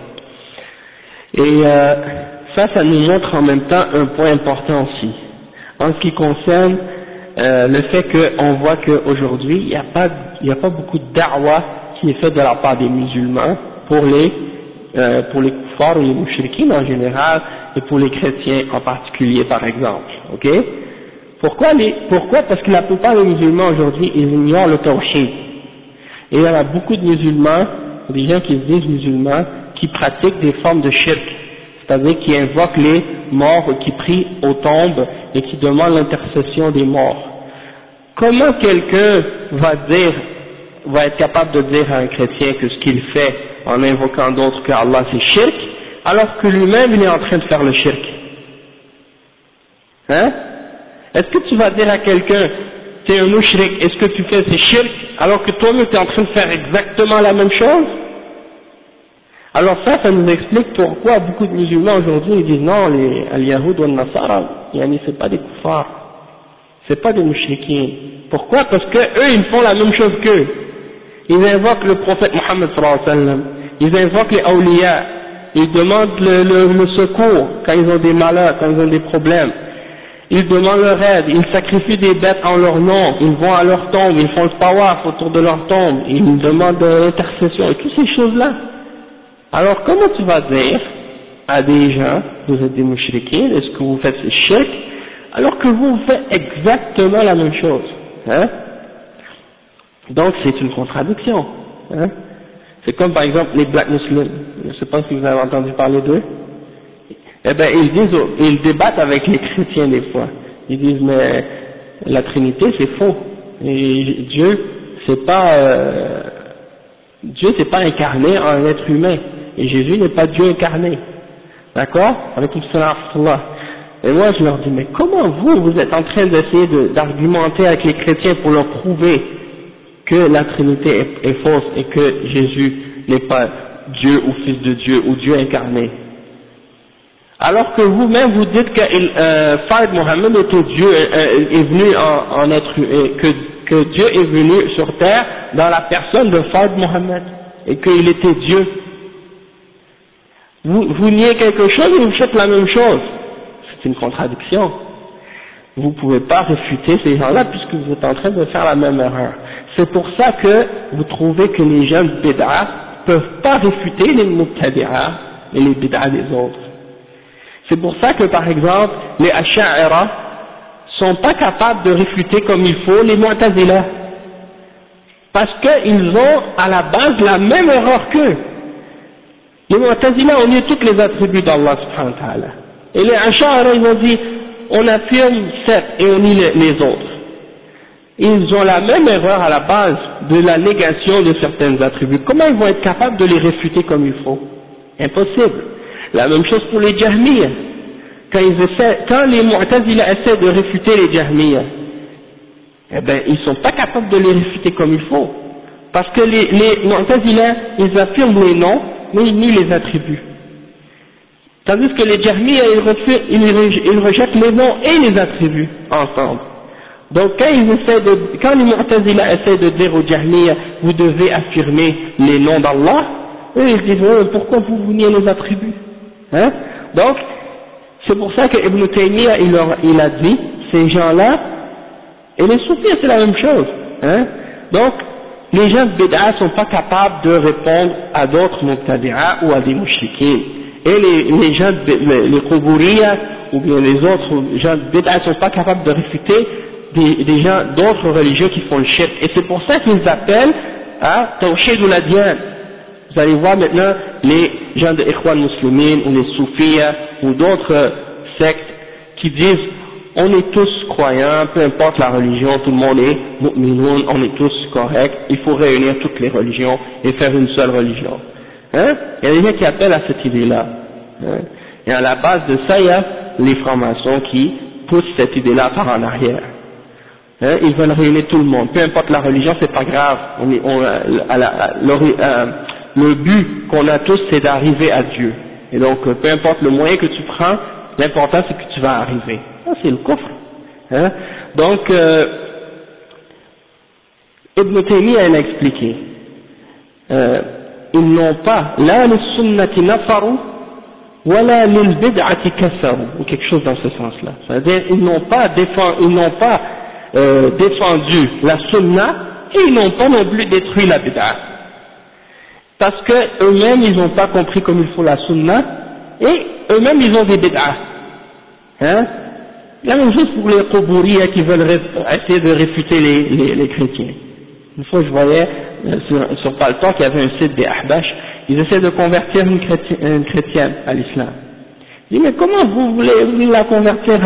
Et ça nous montre en même temps un point important aussi, en ce qui concerne le fait qu'on voit qu'aujourd'hui, il n'y a pas beaucoup de da'wa qui est fait de la part des musulmans pour les kuffars ou les mushrikines en général, et pour les chrétiens en particulier par exemple. Ok? Pourquoi? Parce que la plupart des musulmans aujourd'hui, ils ignorent le tawhid. Et il y en a beaucoup de musulmans, des gens qui se disent musulmans, qui pratiquent des formes de shirk, c'est-à-dire qui invoquent les morts, qui prient aux tombes et qui demandent l'intercession des morts. Comment quelqu'un va être capable de dire à un chrétien que ce qu'il fait en invoquant d'autres que Allah c'est shirk, alors que lui-même il est en train de faire le shirk? Hein? Est-ce que tu vas dire à quelqu'un, t'es un mushrik, est-ce que tu fais c'est shirk, alors que toi-même tu es en train de faire exactement la même chose? Alors ça nous explique pourquoi beaucoup de musulmans aujourd'hui ils disent non, les al-Yahoud ou al-Nasara, c'est pas des kuffars, c'est pas des mouchriquins. Pourquoi? Parce que eux ils font la même chose qu'eux. Ils invoquent le prophète Mohammed sallallahu alayhi wa sallam, ils invoquent les awliya, ils demandent le secours quand ils ont des malheurs, quand ils ont des problèmes. Ils demandent leur aide, ils sacrifient des bêtes en leur nom, ils vont à leur tombe, ils font le tawaf autour de leur tombe, ils demandent l'intercession et toutes ces choses-là. Alors comment tu vas dire à des gens, vous êtes des mouchriquins, est-ce que vous faites ces shirk, alors que vous faites exactement la même chose, hein? Donc c'est une contradiction, hein? C'est comme par exemple les black muslims, je ne sais pas si vous avez entendu parler d'eux. Eh ben ils débattent avec les chrétiens des fois. Ils disent mais la Trinité c'est faux. Et Dieu c'est pas incarné en un être humain. Et Jésus n'est pas Dieu incarné. D'accord? Alaykoum salam wa rahmatullah. Et moi je leur dis mais comment vous êtes en train d'essayer d'argumenter avec les chrétiens pour leur prouver que la Trinité est fausse et que Jésus n'est pas Dieu ou Fils de Dieu ou Dieu incarné? Alors que vous-même vous dites que Fard Mohammed était Dieu, est venu en être, que Dieu est venu sur terre dans la personne de Fard Mohammed et qu'il était Dieu. Vous niez quelque chose et vous faites la même chose. C'est une contradiction. Vous ne pouvez pas réfuter ces gens-là puisque vous êtes en train de faire la même erreur. C'est pour ça que vous trouvez que les gens de bid'a ne peuvent pas réfuter les mubtadi'a et les bid'a des autres. C'est pour ça que par exemple les Ash'a'ira sont pas capables de réfuter comme il faut les Mu'tazila, parce qu'ils ont à la base la même erreur qu'eux. Les Mu'tazila ont nié tous les attributs d'Allah subhanahu wa ta'ala, et les Ash'a'ira ils ont dit on affirme 7 et on nie les autres. Ils ont la même erreur à la base de la négation de certains attributs. Comment ils vont être capables de les réfuter comme il faut? Impossible. La même chose pour les Jahmiyyah. Quand les Mu'tazila essaient de réfuter les Jahmiyyah, eh ben, ils sont pas capables de les réfuter comme il faut. Parce que les Mu'tazila, ils affirment les noms, mais ils nient les attributs. Tandis que les Jahmiyyah, ils rejettent les noms et les attributs ensemble. Donc quand les Mu'tazila essaient de dire aux Jahmiyyah, vous devez affirmer les noms d'Allah, eux ils disent, pourquoi vous niez les attributs? Hein? Donc, c'est pour ça que Ibn Taymiyyah, il a dit, ces gens-là, et les soufis c'est la même chose, hein? Donc, les gens de bid'a sont pas capables de répondre à d'autres mubtadi'a ou à des mouchriquins. Et les gens, les Quburiyya, ou bien les autres gens de bid'a sont pas capables de réfuter des gens d'autres religieux qui font le shirk. Et c'est pour ça qu'ils appellent à Tawhid ou la Diyan. Vous allez voir maintenant les gens de Ikhwan Muslimin ou les Soufis ou d'autres sectes qui disent on est tous croyants, peu importe la religion, tout le monde est mu'minoun, on est tous corrects, il faut réunir toutes les religions et faire une seule religion. Hein? Il y a des gens qui appellent à cette idée-là. Hein? Et à la base de ça, il y a les francs-maçons qui poussent cette idée-là par en arrière. Hein? Ils veulent réunir tout le monde, peu importe la religion, c'est pas grave. Le but qu'on a tous, c'est d'arriver à Dieu. Et donc, peu importe le moyen que tu prends, l'important c'est que tu vas arriver. Ça, c'est le kufr. Hein? Donc, Ibn Taymiyyah a expliqué, ils n'ont pas, la lis-sunnati nafaru, wala lil-bid'ati kasaru, ou quelque chose dans ce sens-là. C'est-à-dire, ils n'ont pas défendu la sunna, et ils n'ont pas non plus détruit la bid'a. Parce que eux-mêmes ils n'ont pas compris comme il faut la sunna, et eux-mêmes ils ont des bid'ah. Hein? La même chose pour les Quburiyya qui veulent essayer de réfuter les chrétiens. Une fois je voyais sur Paltalk qu'il y avait un site des Ahbash, ils essaient de convertir une chrétienne à l'islam. Je dis mais comment vous voulez la convertir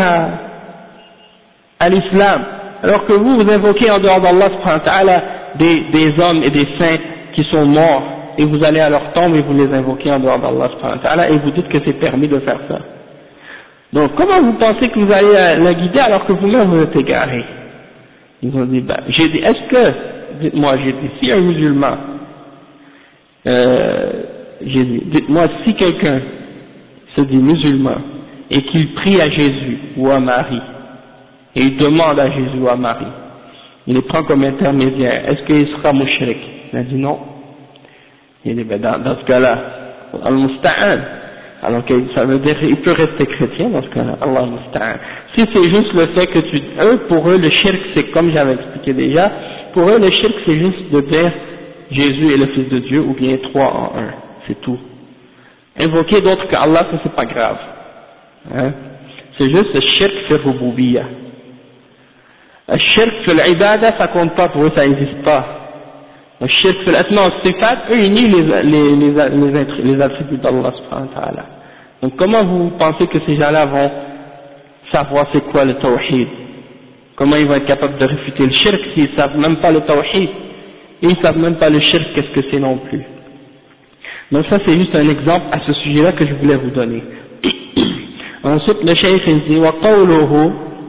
à l'islam alors que vous invoquez en dehors d'Allah subhanahu wa ta'ala des hommes et des saints qui sont morts, et vous allez à leur tombe et vous les invoquez en dehors d'Allah subhanahu wa ta'ala et vous dites que c'est permis de faire ça. Donc comment vous pensez que vous allez la guider alors que vous-même vous êtes égaré? Ils ont dit, j'ai dit, est-ce que, dites-moi, j'ai dit, si un musulman Jésus. Dites-moi, si quelqu'un se dit musulman et qu'il prie à Jésus ou à Marie, et il demande à Jésus ou à Marie, il les prend comme intermédiaire, est-ce qu'il sera mushrik? Il a dit non. Il dit, ben dans ce cas-là, al-musta'an. Alors que ça veut dire qu'il peut rester chrétien dans ce cas-là, Allah al-musta'an. Si c'est juste le fait que pour eux le shirk, c'est comme j'avais expliqué déjà, pour eux le shirk c'est juste de dire Jésus est le Fils de Dieu ou bien 3 en 1, c'est tout. Invoquer d'autres qu'Allah, ça c'est pas grave. Hein? C'est juste le shirk fi ruboubiyya. Le shirk fi l'ibada, ça compte pas pour eux, ça n'existe pas. Le shirk fi l'asma wa sifat, eux ils nient les attributs d'Allah subhanahu wa ta'ala. Donc comment vous pensez que ces gens-là vont savoir c'est quoi le tawhid? Comment ils vont être capables de réfuter le shirk s'ils ne savent même pas le tawhid? Ils ne savent même pas le shirk, qu'est-ce que c'est non plus. Donc ça c'est juste un exemple à ce sujet-là que je voulais vous donner. Ensuite le cheikh il dit وقوله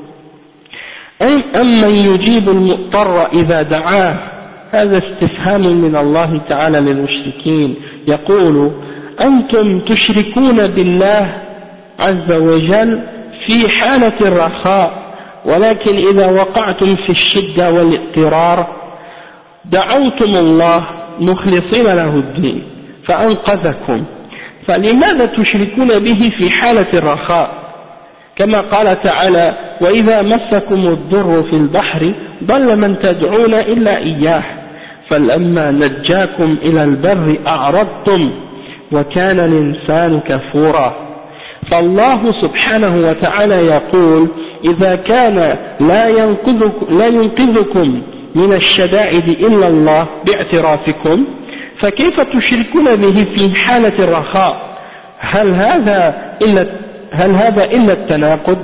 أمن يجيب المضطر إذا دعاه هذا استفهام من الله تعالى للمشركين يقول أنتم تشركون بالله عز وجل في حالة الرخاء ولكن إذا وقعتم في الشدة والاضطرار دعوتم الله مخلصين له الدين فأنقذكم فلماذا تشركون به في حالة الرخاء كما قال تعالى وإذا مسكم الضر في البحر ضل من تدعون إلا إياه فلما نجاكم إلى البر أعرضتم وكان الإنسان كفورا فالله سبحانه وتعالى يقول إذا كان لا ينقذكم من الشدائد إلا الله باعترافكم فكيف تشركون به في حالة الرخاء هل هذا إلا التناقض.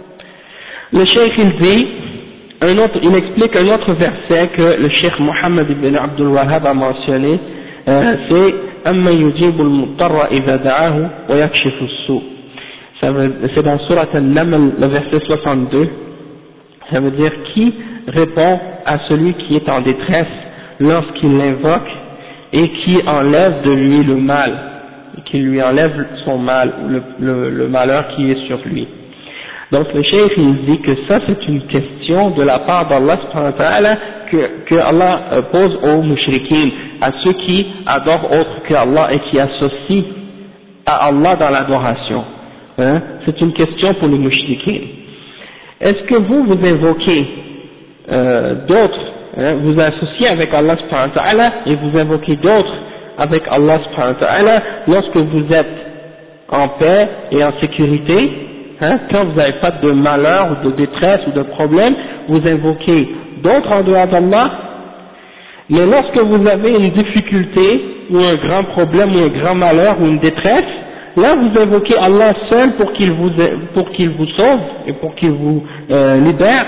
Le cheikh il dit il explique un autre verset que le cheikh Mohammed ibn Abdul Wahhab a mentionné, c'est أَمَّنْ يُجِيبُ الْمُضْطَرَّ إِذَا دَعَاهُ وَيَكْشِفُ السُّوءَ. C'est dans Surat An-Naml, le verset 62. Ça veut dire qui répond à celui qui est en détresse lorsqu'il l'invoque et qui enlève de lui le mal, qui lui enlève son mal, le malheur qui est sur lui. Donc le cheikh il dit que ça c'est une question de la part d'Allah subhanahu wa ta'ala que Allah pose aux mushrikines, à ceux qui adorent autre que Allah et qui associent à Allah dans l'adoration. Hein? C'est une question pour les mushrikines. Est-ce que vous invoquez d'autres, hein, vous associez avec Allah subhanahu wa ta'ala et vous invoquez d'autres avec Allah subhanahu wa ta'ala lorsque vous êtes en paix et en sécurité, hein, quand vous n'avez pas de malheur ou de détresse ou de problème, vous invoquez d'autres en dehors d'Allah, mais lorsque vous avez une difficulté ou un grand problème ou un grand malheur ou une détresse, là vous invoquez Allah seul pour qu'il vous sauve et pour qu'il vous libère.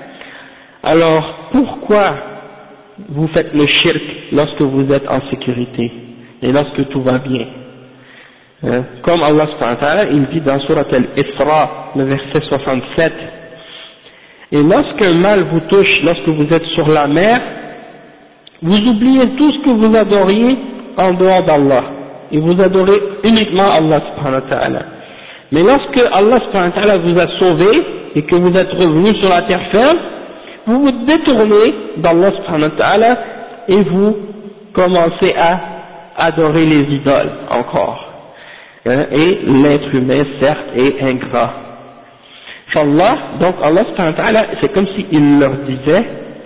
Alors pourquoi vous faites le shirk lorsque vous êtes en sécurité et lorsque tout va bien? Comme Allah subhanahu wa ta'ala il dit dans Surat Al-Isra, le verset 67, et lorsqu'un mal vous touche, lorsque vous êtes sur la mer, vous oubliez tout ce que vous adoriez en dehors d'Allah et vous adorez uniquement Allah subhanahu wa ta'ala. Mais lorsque Allah subhanahu wa ta'ala vous a sauvé et que vous êtes revenu sur la terre ferme, vous vous détournez d'Allah subhanahu wa ta'ala et vous commencez à adorer les idoles encore. Et l'être humain certes est ingrat. Donc Allah subhanahu wa ta'ala, c'est comme s'il leur disait,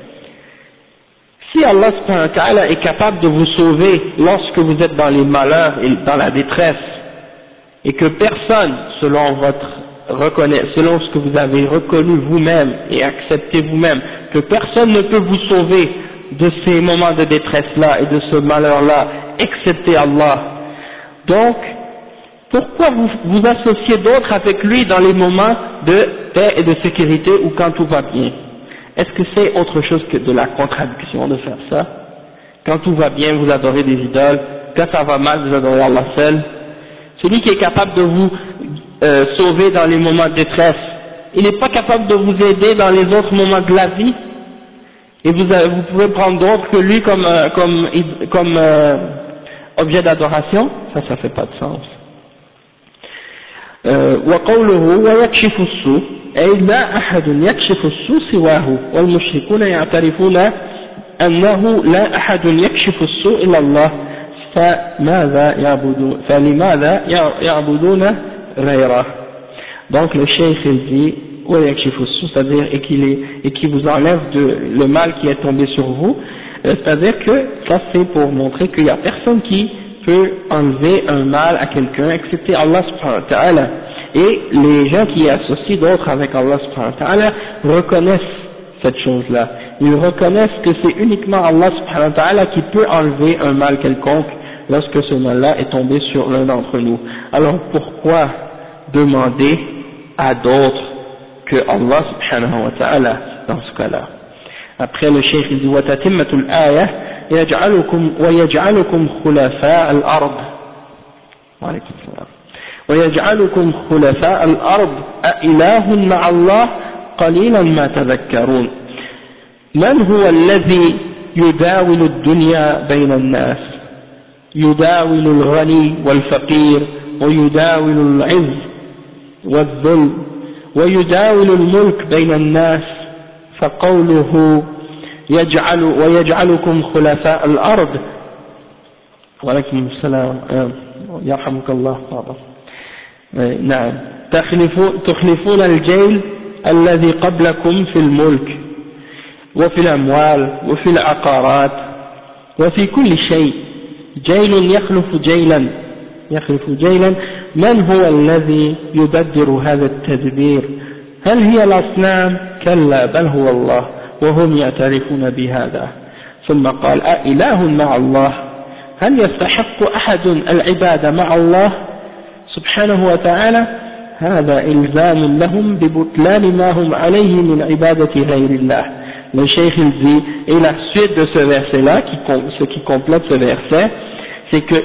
si Allah subhanahu wa ta'ala est capable de vous sauver lorsque vous êtes dans les malheurs et dans la détresse, et que personne, selon ce que vous avez reconnu vous-même et accepté vous-même, que personne ne peut vous sauver de ces moments de détresse-là et de ce malheur-là, excepté Allah. Donc, pourquoi vous associez d'autres avec lui dans les moments de paix et de sécurité ou quand tout va bien? Est-ce que c'est autre chose que de la contradiction de faire ça? Quand tout va bien, vous adorez des idoles, quand ça va mal, vous adorez Allah seul. Celui qui est capable de vous sauver dans les moments de détresse, il n'est pas capable de vous aider dans les autres moments de la vie, et vous pouvez prendre d'autres que lui comme objet d'adoration, ça fait pas de sens. وقوله ويكشف السوء أي لا أحد يكشف السوء سواه والمشركون يعترفون أنه لا أحد يكشف السوء إلا الله فلماذا يعبدون غيره. Donc le cheikh il dit c'est-à-dire et qui vous enlève le mal qui est tombé sur vous, c'est-à-dire que ça c'est pour montrer qu'il n'y a personne qui peut enlever un mal à quelqu'un excepté Allah subhanahu wa ta'ala, et les gens qui associent d'autres avec Allah subhanahu wa ta'ala reconnaissent cette chose-là, ils reconnaissent que c'est uniquement Allah subhanahu wa ta'ala qui peut enlever un mal quelconque lorsque ce mal-là est tombé sur l'un d'entre nous. Alors pourquoi demander à d'autres que Allah subhanahu wa ta'ala dans ce cas-là? Après le cheikh il dit وَتَتِمَّةُ الْآيَةِ وَيَجْعَلُكُمْ خُلَفَاءَ الْأَرْضِ وعليكم السلام وَيَجْعَلُكُمْ خُلَفَاءَ الْأَرْضِ أَإِلَهٌ مَعَ اللَّهِ قَلِيلًا مَا تَذَكَّرُونَ من هو الذي يداول الدنيا بين الناس يداول الغني والفقير ويداول العز والذل ويداول الملك بين الناس فقوله ويجعلكم خلفاء الأرض وعليكم السلام يرحمك الله طبعا نعم تخلفون الجيل الذي قبلكم في الملك وفي الأموال وفي العقارات وفي كل شيء جيل يخلف جيلا من هو الذي يدبر هذا التدبير هل هي الأصنام كلا بل هو الله وهم يعترفون بهذا ثم قال أإله مع الله هل يستحق أحد العبادة مع الله سبحانه وتعالى هذا إلزام لهم ببطلان ما هم عليه من عبادة غير الله. Le cheikh il dit, et la suite de ce verset là, ce qui complète ce verset, c'est que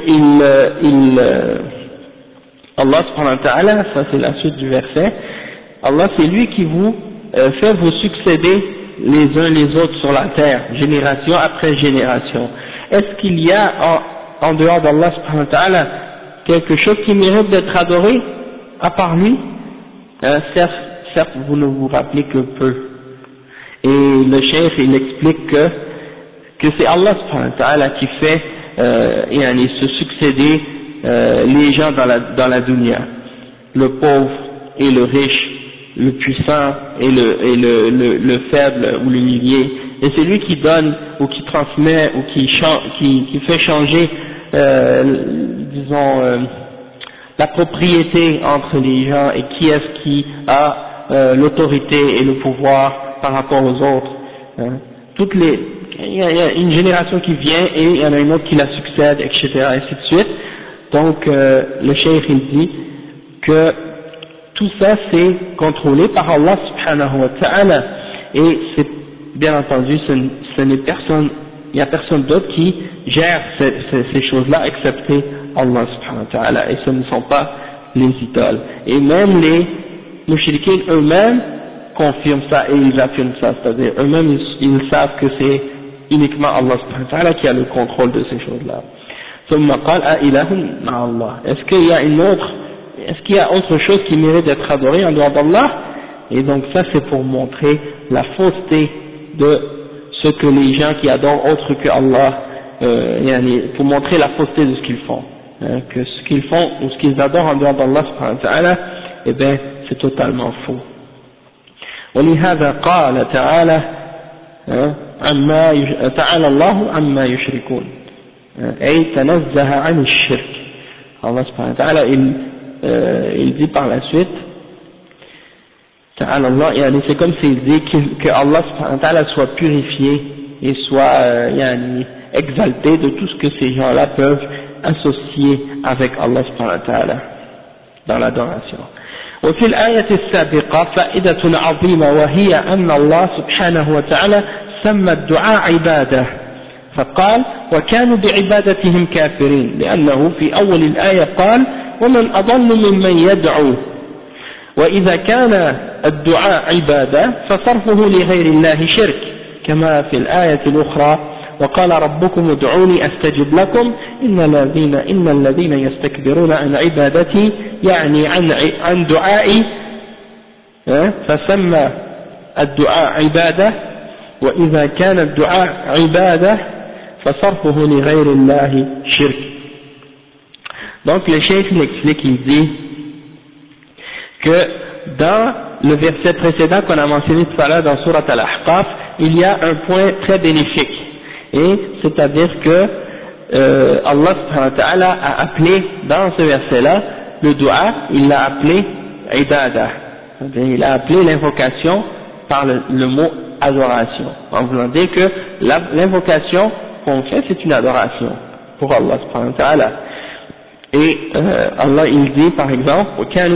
Allah subhanahu wa ta'ala, ça c'est la suite du verset, Allah c'est lui qui vous fait vous succéder les uns les autres sur la terre, génération après génération. Est-ce qu'il y a en dehors d'Allah subhanahu wa ta'ala quelque chose qui mérite d'être adoré à part lui? Certes vous ne vous rappelez que peu. Et le cheikh il explique que c'est Allah subhanahu wa ta'ala qui fait se succéder les gens dans la dunya, le pauvre et le riche, le puissant et le faible ou l'humilié, et c'est lui qui donne ou qui transmet ou qui fait changer la propriété entre les gens et qui est-ce qui a l'autorité et le pouvoir par rapport aux autres. Il y a une génération qui vient et il y en a une autre qui la succède, etc., ainsi de suite. Donc le cheikh il dit que tout ça c'est contrôlé par Allah subhanahu wa ta'ala, et c'est bien entendu ce n'est personne, il n'y a personne d'autre qui gère ces choses-là excepté Allah subhanahu wa ta'ala, et ce ne sont pas les idoles. Et même les mushrikins eux-mêmes confirment ça et ils affirment ça, c'est-à-dire eux-mêmes ils savent que c'est uniquement Allah subhanahu wa ta'ala qui a le contrôle de ces choses-là. Est-ce qu'il y a autre chose qui mérite d'être adoré en dehors d'Allah? Et donc ça c'est pour montrer la fausseté de ce que les gens qui adorent autre que Allah, pour montrer la fausseté de ce qu'ils font, que ce qu'ils font ou ce qu'ils adorent en dehors d'Allah subhanahu wa ta'ala, eh bien c'est totalement faux. ولهذا قال تعالى تعالى الله عما يشركون أي تنزه عن الشرك. Allah subhanahu wa ta'ala il dit par la suite ta'ala Allah, c'est comme s'il dit que Allah subhanahu wa ta'ala soit purifié et soit exalté de tout ce que ces gens-là peuvent associer avec Allah subhanahu wa ta'ala dans l'adoration. وفي الآية السابقة فائدة عظيمة وهي أن الله سبحانه وتعالى سمى الدعاء عبادة فقال وكانوا بعبادتهم كافرين لأنه في أول الآية قال ومن أضل ممن يدعو وإذا كان الدعاء عبادة فصرفه لغير الله شرك كما في الآية الأخرى وقال ربكم ادعوني أستجب لكم إن الذين يستكبرون عن عبادتي يعني عن دعائي فسمى الدعاء عبادة وإذا كان الدعاء عبادة فصرفه لغير الله شرك. Donc le cheikh il explique, il dit que dans le verset précédent qu'on a mentionné tout à l'heure dans Surat Al-Ahqaf, il y a un point très bénéfique, et c'est-à-dire que Allah subhanahu wa ta'ala a appelé dans ce verset-là le dua, il l'a appelé ibadah, il a appelé l'invocation par le mot adoration, en voulant dire que l'invocation qu'on fait c'est une adoration pour Allah subhanahu wa ta'ala. Et Allah il dit par exemple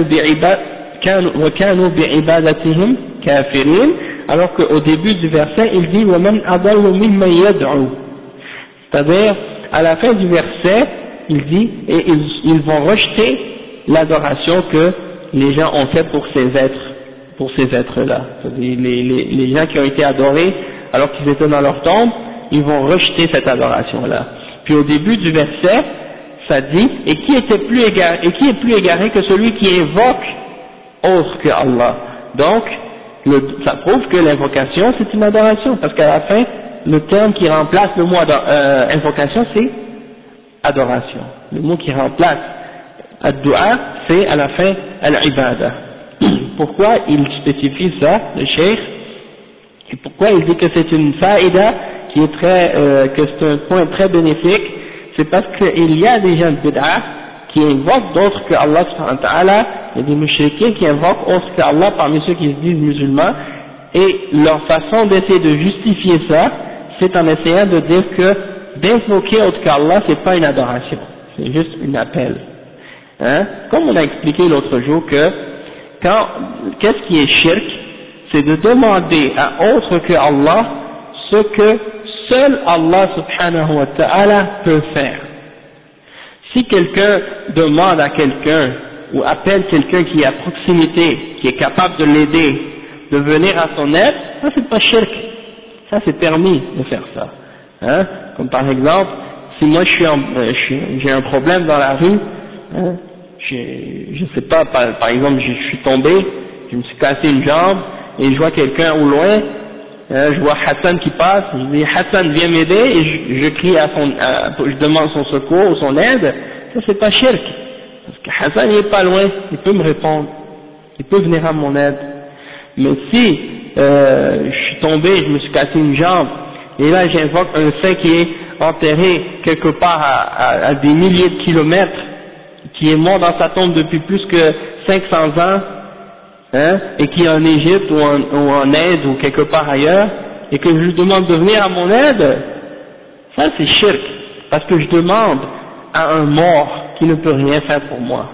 وَكَانُوا بِعِبَادَتِهِمْ كَافِرِينَ, alors qu'au début du verset il dit وَمَنْ أَضَلُّ مِمَّنْ يَدْعُو, c'est-à-dire à la fin du verset il dit et ils vont rejeter l'adoration que les gens ont fait pour ces êtres-là, c'est-à-dire les gens qui ont été adorés alors qu'ils étaient dans leur tombe, ils vont rejeter cette adoration-là. Puis au début du verset ça dit et qui est plus égaré que celui qui invoque autre que Allah. Donc ça prouve que l'invocation c'est une adoration, parce qu'à la fin le terme qui remplace le mot invocation c'est adoration. Le mot qui remplace ad-du'a c'est à la fin al-ibada. Pourquoi il spécifie ça, le cheikh, et pourquoi il dit que c'est une faïda qui est que c'est un point très bénéfique? C'est parce qu'il y a des gens de bid'ah qui invoquent d'autres que Allah subhanahu wa ta'ala, il y a des mushrikins qui invoquent autres que Allah parmi ceux qui se disent musulmans, et leur façon d'essayer de justifier ça, c'est en essayant de dire que d'invoquer autre qu'Allah c'est pas une adoration, c'est juste un appel. Comme on a expliqué l'autre jour que qu'est-ce qui est shirk, c'est de demander à autre que Allah ce que seul Allah subhanahu wa ta'ala peut faire. Si quelqu'un demande à quelqu'un ou appelle quelqu'un qui est à proximité, qui est capable de l'aider, de venir à son aide, ça c'est pas shirk, ça c'est permis de faire ça. Comme par exemple, si moi j'ai un problème dans la rue, je sais pas, par exemple je suis tombé, je me suis cassé une jambe et je vois quelqu'un au loin, je vois Hassan qui passe, je dis Hassan viens m'aider, et je crie je demande son secours ou son aide, ça c'est pas shirk, parce que Hassan il est pas loin, il peut me répondre, il peut venir à mon aide. Mais si je suis tombé, je me suis cassé une jambe, et là j'invoque un saint qui est enterré quelque part à des milliers de kilomètres, qui est mort dans sa tombe depuis plus que 500 ans, et qui est en Égypte ou en Inde ou quelque part ailleurs, et que je lui demande de venir à mon aide, ça c'est shirk, parce que je demande à un mort qui ne peut rien faire pour moi.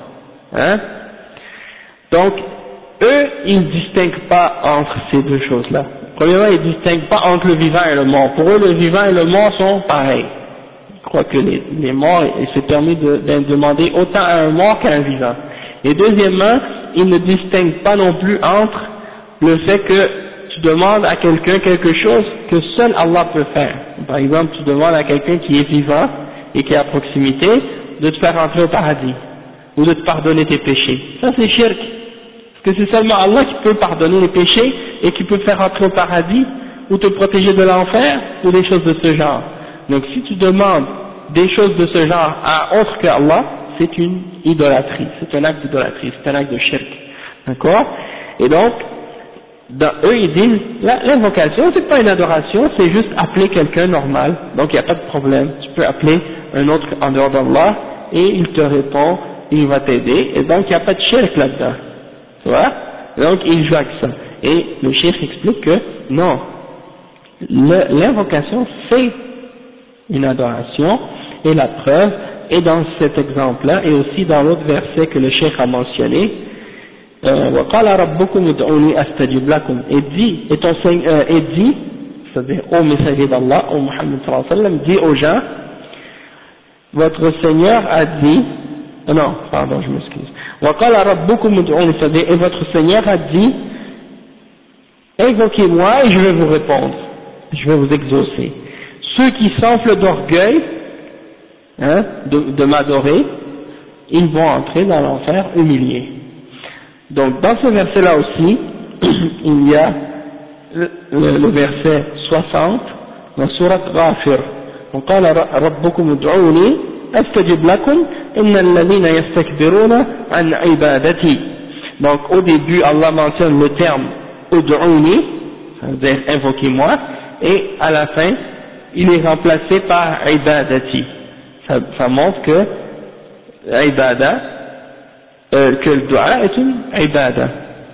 Donc, eux, ils ne distinguent pas entre ces deux choses-là. Premièrement, ils ne distinguent pas entre le vivant et le mort. Pour eux, le vivant et le mort sont pareils. Ils croient que les morts, il s'est permis de demander autant à un mort qu'à un vivant. Et deuxièmement, ils ne distinguent pas non plus entre le fait que tu demandes à quelqu'un quelque chose que seul Allah peut faire. Par exemple, tu demandes à quelqu'un qui est vivant et qui est à proximité de te faire entrer au paradis, ou de te pardonner tes péchés. Ça c'est shirk. Parce que c'est seulement Allah qui peut pardonner les péchés et qui peut faire entrer au paradis, ou te protéger de l'enfer, ou des choses de ce genre. Donc si tu demandes des choses de ce genre à autre que Allah, c'est une idolâtrie, c'est un acte d'idolâtrie, c'est un acte de shirk. D'accord? Et donc, eux ils disent, l'invocation c'est pas une adoration, c'est juste appeler quelqu'un normal, donc il n'y a pas de problème, tu peux appeler un autre en dehors d'Allah, et il te répond, il va t'aider, et donc il n'y a pas de shirk là-dedans. Tu vois? Donc il joue avec ça. Et le cheikh explique que non, l'invocation c'est une adoration, et la preuve est dans cet exemple-là, et aussi dans l'autre verset que le cheikh a mentionné, وَقَالَ رَبُّكُمُ ادْعُونِي أَسْتَجِبْ لَكُمْ, et dit, c'est-à-dire au messager d'Allah, au Muhammad sallallahu alayhi wa sallam, dit aux gens, votre Seigneur a dit, non, pardon, je m'excuse, وَقَالَ رَبُّكُمُ ادْعُونِي, c'est-à-dire, et votre Seigneur a dit, invoquez-moi et je vais vous répondre, je vais vous exaucer. Ceux qui s'enflent d'orgueil de m'adorer, ils vont entrer dans l'enfer humiliés. Donc dans ce verset-là aussi, il y a le verset 60 dans sourate Ghafir. وقال ربكم ادعوني أستجب لكم إن الذين يستكبرون عن عبادتي. Donc au début Allah mentionne le terme ud'uni, ça veut dire invoquez-moi, et à la fin il est remplacé par ibadati. Ça montre que ibada, que le dua est une ibada.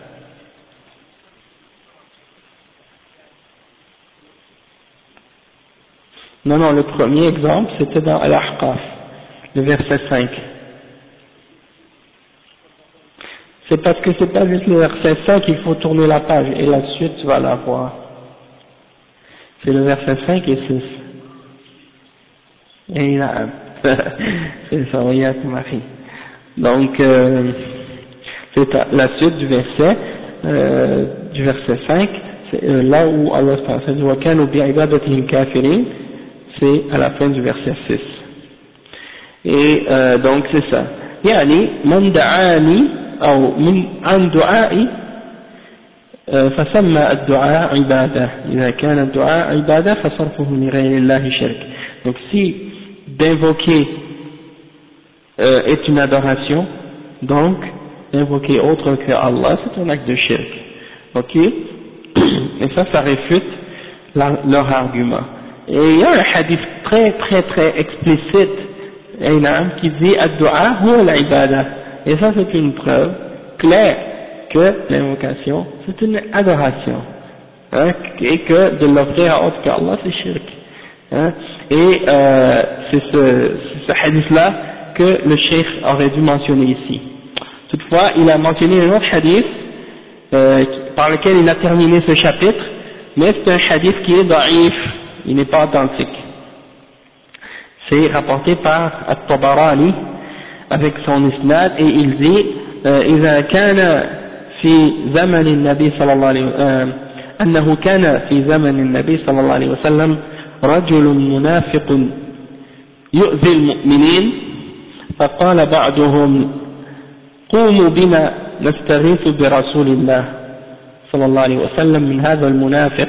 Non, le premier exemple c'était dans Al-Ahqaf, le verset 5. C'est parce que c'est pas juste le verset 5 qu'il faut tourner la page, et la suite tu vas la voir. C'est le verset 5 et 6. Et là, c'est ça, regarde Marie. Donc, c'est la suite du verset 5, c'est là où Allah dit wa kanu bi'ibadatihim kafirin, c'est à la fin du verset 6. Et donc c'est ça. يعني من دعاني أو من عن دعائي فسمى الدعاء عبادة إذا كان الدعاء عبادة فصرفه لغير الله شرك. Donc si d'invoquer est une adoration, donc d'invoquer autre que Allah c'est un acte de shirk. Ok? Et ça réfute leur argument. Et il y a un hadith très explicite qui dit ad-du'a huwa al-ibada. Et ça c'est une preuve claire que l'invocation c'est une adoration, et que de l'offrir à autre qu'Allah c'est shirk. Et c'est ce hadith là que le cheikh aurait dû mentionner ici. Toutefois il a mentionné un autre hadith par lequel il a terminé ce chapitre, mais c'est un hadith qui est da'if, il n'est pas authentique. C'est rapporté par At-Tabarani avec son isnad, et il dit إذا كان في زمن النبي صلى الله عليه وسلم أنه كان في زمن النبي صلى الله عليه وسلم رجل منافق يؤذي المؤمنين فقال بعضهم قوموا بنا نستغيث برسول الله صلى الله عليه وسلم من هذا المنافق.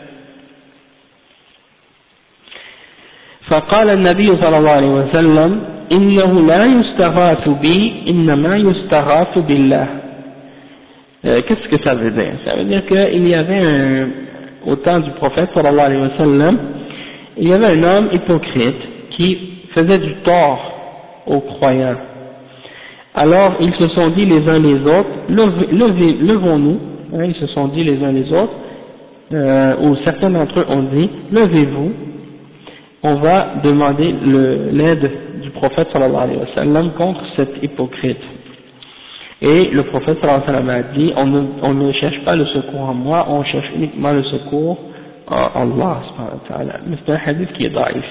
فقال النبي صلى الله عليه وسلم إنه لا يستغاث بي إنما يستغاث بالله. Qu'est-ce que ça veut dire? Ça veut dire qu'il y avait au temps du prophète sallallahu alayhi wa sallam, il y avait un homme hypocrite qui faisait du tort aux croyants. Alors ils se sont dit les uns les autres, levons-nous, ils se sont dit les uns les autres, ou certains d'entre eux ont dit, levez-vous, on va demander l'aide du prophète sallallahu alayhi wa sallam contre cet hypocrite. Et le prophète sallallahu alayhi wa sallam a dit, on ne cherche pas le secours en moi, on cherche uniquement le secours en Allah subhanahu wa ta'ala. Mais c'est un hadith qui est daïf.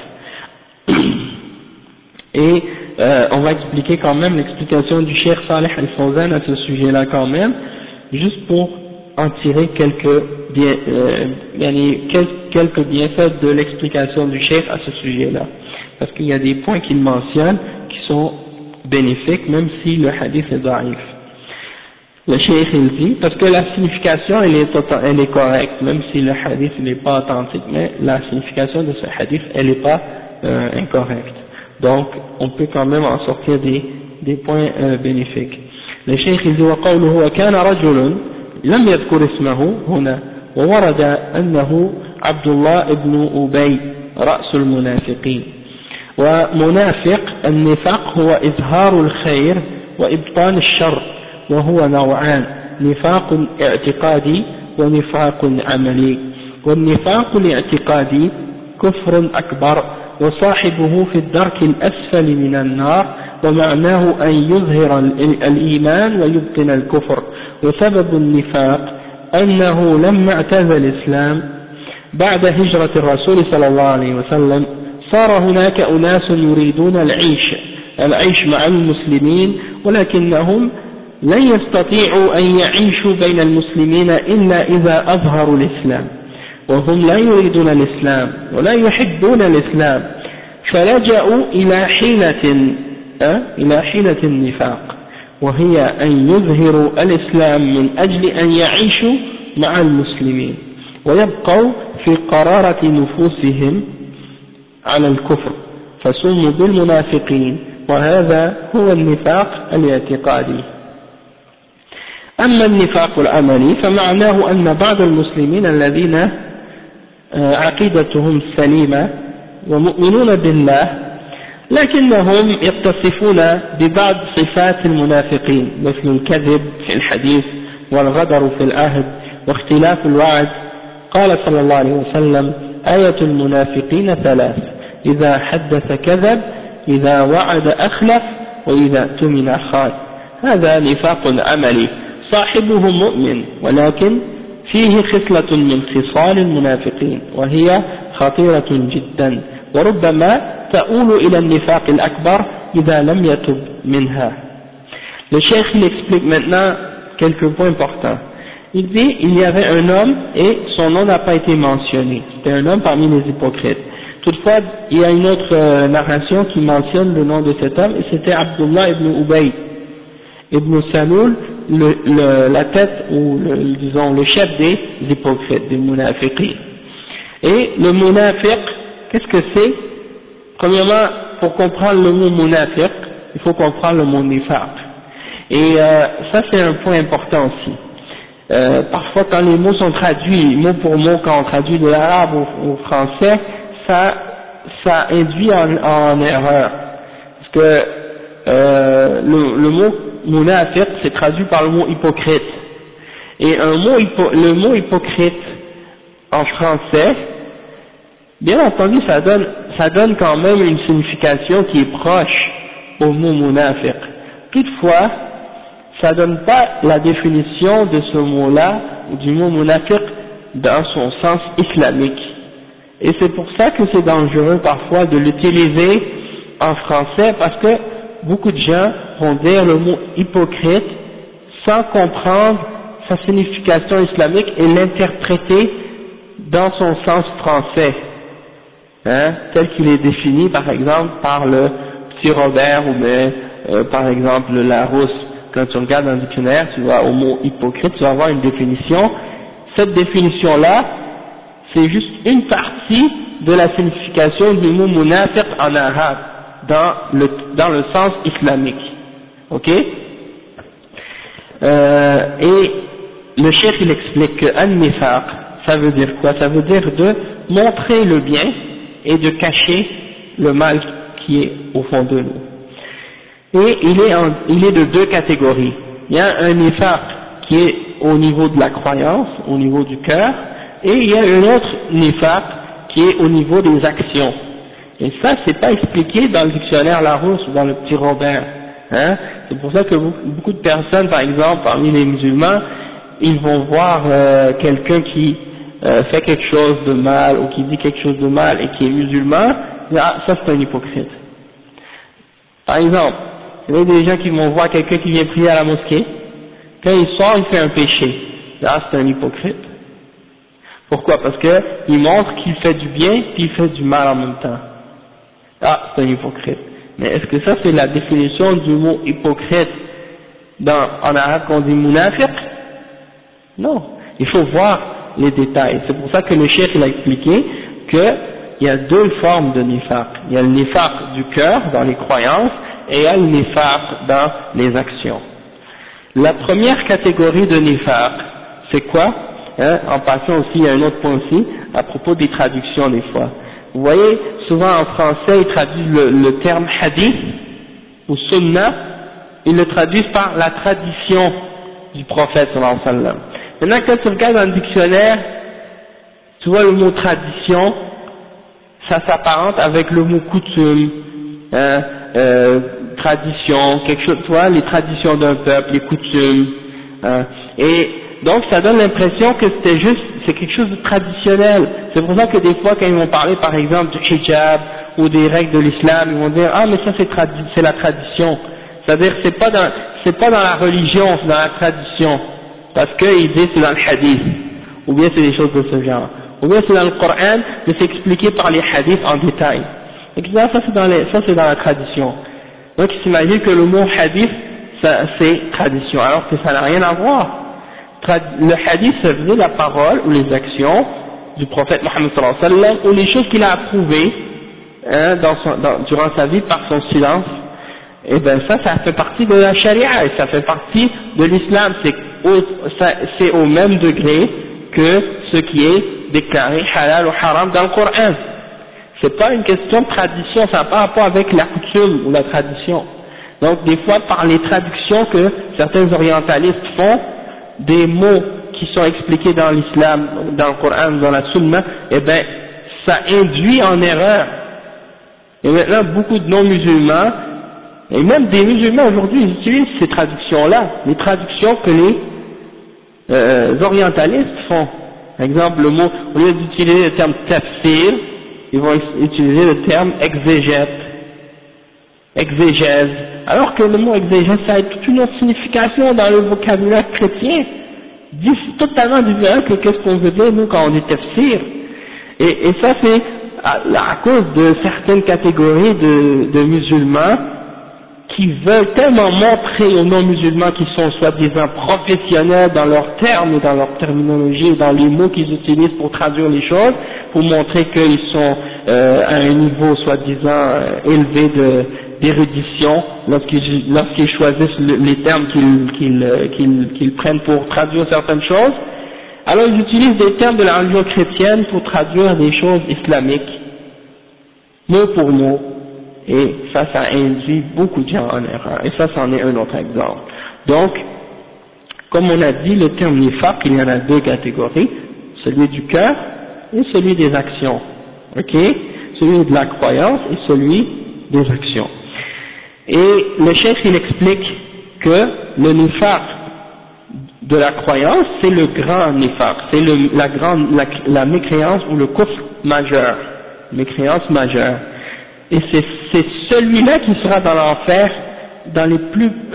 Et on va expliquer quand même l'explication du Cheikh Salih Al-Fawzan à ce sujet-là quand même, juste pour en tirer quelques bienfaits de l'explication du Cheikh à ce sujet-là. Parce qu'il y a des points qu'il mentionne qui sont bénéfiques, même si le hadith est daïf. Le Cheikh il dit, parce que la signification elle est correcte, même si le hadith n'est pas authentique, mais la signification de ce hadith elle n'est pas incorrecte. Donc on peut quand même en sortir des points bénéfiques. Le Cheikh il dit وقوله وكان رجل لم يذكر اسمه هنا وورد أنه عبد الله بن أبي رأس المنافقين. ومنافق النفاق هو إظهار الخير وإبطان الشر، وهو نوعان، نفاق اعتقادي ونفاق عملي. والنفاق الاعتقادي كفر أكبر وصاحبه في الدرك الأسفل من النار، ومعناه أن يظهر الإيمان ويبطن الكفر. وسبب النفاق أنه لما اعتزل الإسلام بعد هجرة الرسول صلى الله عليه وسلم صار هناك أناس يريدون العيش مع المسلمين، ولكنهم لن يستطيعوا أن يعيشوا بين المسلمين إلا إذا أظهروا الإسلام، وهم لا يريدون الإسلام ولا يحبون الإسلام، فلجأوا إلى حيلة النفاق، وهي أن يظهروا الإسلام من أجل أن يعيشوا مع المسلمين ويبقوا في قرارة نفوسهم على الكفر، فسموا بالمنافقين، وهذا هو النفاق الاعتقادي. أما النفاق العملي فمعناه أن بعض المسلمين الذين عقيدتهم سليمة ومؤمنون بالله لكنهم يتصفون ببعض صفات المنافقين، مثل الكذب في الحديث والغدر في العهد واختلاف الوعد. قال صلى الله عليه وسلم: آية المنافقين ثلاث: إذا حدث كذب، إذا وعد أخلف، وإذا اؤتمن خان. هذا نفاق عملي صاحبه مؤمن، ولكن فيه خصلة من خصال المنافقين وهي خطيرة جدا، وربما تؤول إلى النفاق الأكبر إذا لم يتب منها. Le cheikh il explique maintenant quelques points importants. Il dit il y avait un homme et son nom n'a pas été mentionné. C'était un homme parmi les hypocrites. Toutefois, il y a une autre narration qui mentionne le nom de cet homme, et c'était Abdullah ibn Ubay ibn Salul, la tête ou disons le chef des hypocrites, des munafiqis. Et le munafiq, qu'est-ce que c'est? Premièrement, pour comprendre le mot munafiq, il faut comprendre le mot nifaq. Et ça c'est un point important aussi. Parfois quand les mots sont traduits mot pour mot, quand on traduit de l'arabe au français, ça induit en erreur. Parce que le mot munafiq c'est traduit par le mot hypocrite. Et le mot hypocrite en français, bien entendu ça donne quand même une signification qui est proche au mot munafiq. Toutefois, ça donne pas la définition de ce mot-là, ou du mot munafiq, dans son sens islamique. Et c'est pour ça que c'est dangereux parfois de l'utiliser en français, parce que beaucoup de gens vont dire le mot hypocrite sans comprendre sa signification islamique et l'interpréter dans son sens français, tel qu'il est défini par exemple par le petit Robert ou bien par exemple le Larousse. Quand tu regardes dans le dictionnaire, tu vas au mot hypocrite, tu vas avoir une définition. Cette définition-là, c'est juste une partie de la signification du mot munafiq en arabe, dans le sens islamique. Ok? Et le cheikh il explique que an-nifaq, ça veut dire quoi? Ça veut dire de montrer le bien et de cacher le mal qui est au fond de nous. Et il est de deux catégories. Il y a un nifaq qui est au niveau de la croyance, au niveau du cœur, et il y a un autre nifaq qui est au niveau des actions. Et ça, c'est pas expliqué dans le dictionnaire Larousse ou dans le petit Robert. C'est pour ça que beaucoup de personnes, par exemple, parmi les musulmans, ils vont voir quelqu'un qui fait quelque chose de mal ou qui dit quelque chose de mal et qui est musulman, ils disent, ah, ça c'est un hypocrite. Par exemple, il y a des gens qui vont voir quelqu'un qui vient prier à la mosquée, quand il sort, il fait un péché. Ah, c'est un hypocrite. Pourquoi? Parce que il montre qu'il fait du bien puis il fait du mal en même temps. Ah, c'est un hypocrite. Mais est-ce que ça c'est la définition du mot hypocrite en arabe qu'on dit munafiq? Non. Il faut voir les détails. C'est pour ça que le cheikh il a expliqué qu'il y a deux formes de nifaq. Il y a le nifaq du cœur dans les croyances et il y a le nifaq dans les actions. La première catégorie de nifaq, c'est quoi? En passant aussi, il y a un autre point aussi, à propos des traductions des fois. Vous voyez, souvent en français, ils traduisent le terme hadith ou sunnah, ils le traduisent par la tradition du prophète sallallahu alayhi wa sallam. Maintenant, quand tu regardes dans le dictionnaire, tu vois le mot tradition, ça s'apparente avec le mot coutume, tradition, quelque chose, tu vois, les traditions d'un peuple, les coutumes, et donc ça donne l'impression que c'est quelque chose de traditionnel. C'est pour ça que des fois quand ils vont parler par exemple du hijab ou des règles de l'islam, ils vont dire ah mais ça c'est la tradition. C'est-à-dire c'est pas dans la religion, c'est dans la tradition. Parce qu'ils disent c'est dans le hadith, ou bien c'est des choses de ce genre. Ou bien c'est dans le Coran, mais c'est expliqué par les hadiths en détail. ça c'est dans la tradition. Donc ils s'imaginent que le mot hadith, ça c'est tradition, alors que ça n'a rien à voir. Le hadith, ça veut dire la parole ou les actions du prophète Mohammed sallallahu alayhi wa sallam, ou les choses qu'il a approuvées durant sa vie par son silence. Et ben ça fait partie de la charia, et ça fait partie de l'islam. C'est au même degré que ce qui est déclaré halal ou haram dans le Coran. C'est pas une question de tradition, ça n'a pas rapport avec la coutume ou la tradition. Donc des fois, par les traductions que certains orientalistes font, des mots qui sont expliqués dans l'islam, dans le Coran, dans la sunna, eh ben, ça induit en erreur. Et maintenant, beaucoup de non-musulmans, et même des musulmans aujourd'hui, ils utilisent ces traductions-là, les traductions que les orientalistes font. Par exemple, le mot, au lieu d'utiliser le terme tafsir, ils vont utiliser le terme exégèse. Alors que le mot exégèse, ça a toute une autre signification dans le vocabulaire chrétien, totalement différent que qu'est-ce qu'on veut dire nous quand on dit tafsir. Et ça c'est à cause de certaines catégories de musulmans qui veulent tellement montrer aux non-musulmans qu'ils sont soi-disant professionnels dans leurs termes, dans leur terminologie, dans les mots qu'ils utilisent pour traduire les choses, pour montrer qu'ils sont à un niveau soi-disant élevé d'érudition lorsqu'ils choisissent les termes qu'ils prennent pour traduire certaines choses. Alors ils utilisent des termes de la religion chrétienne pour traduire des choses islamiques, mot pour mot. Et ça induit beaucoup de gens en erreur. Et ça, c'en est un autre exemple. Donc, comme on a dit, le terme nifaq, il y en a deux catégories, celui du cœur et celui des actions. Ok? Celui de la croyance et celui des actions. Et le chef, il explique que le nifaq de la croyance, c'est le grand nifaq, c'est la mécréance ou le kufr majeur, mécréance majeure. Et c'est celui-là qui sera dans l'enfer, dans les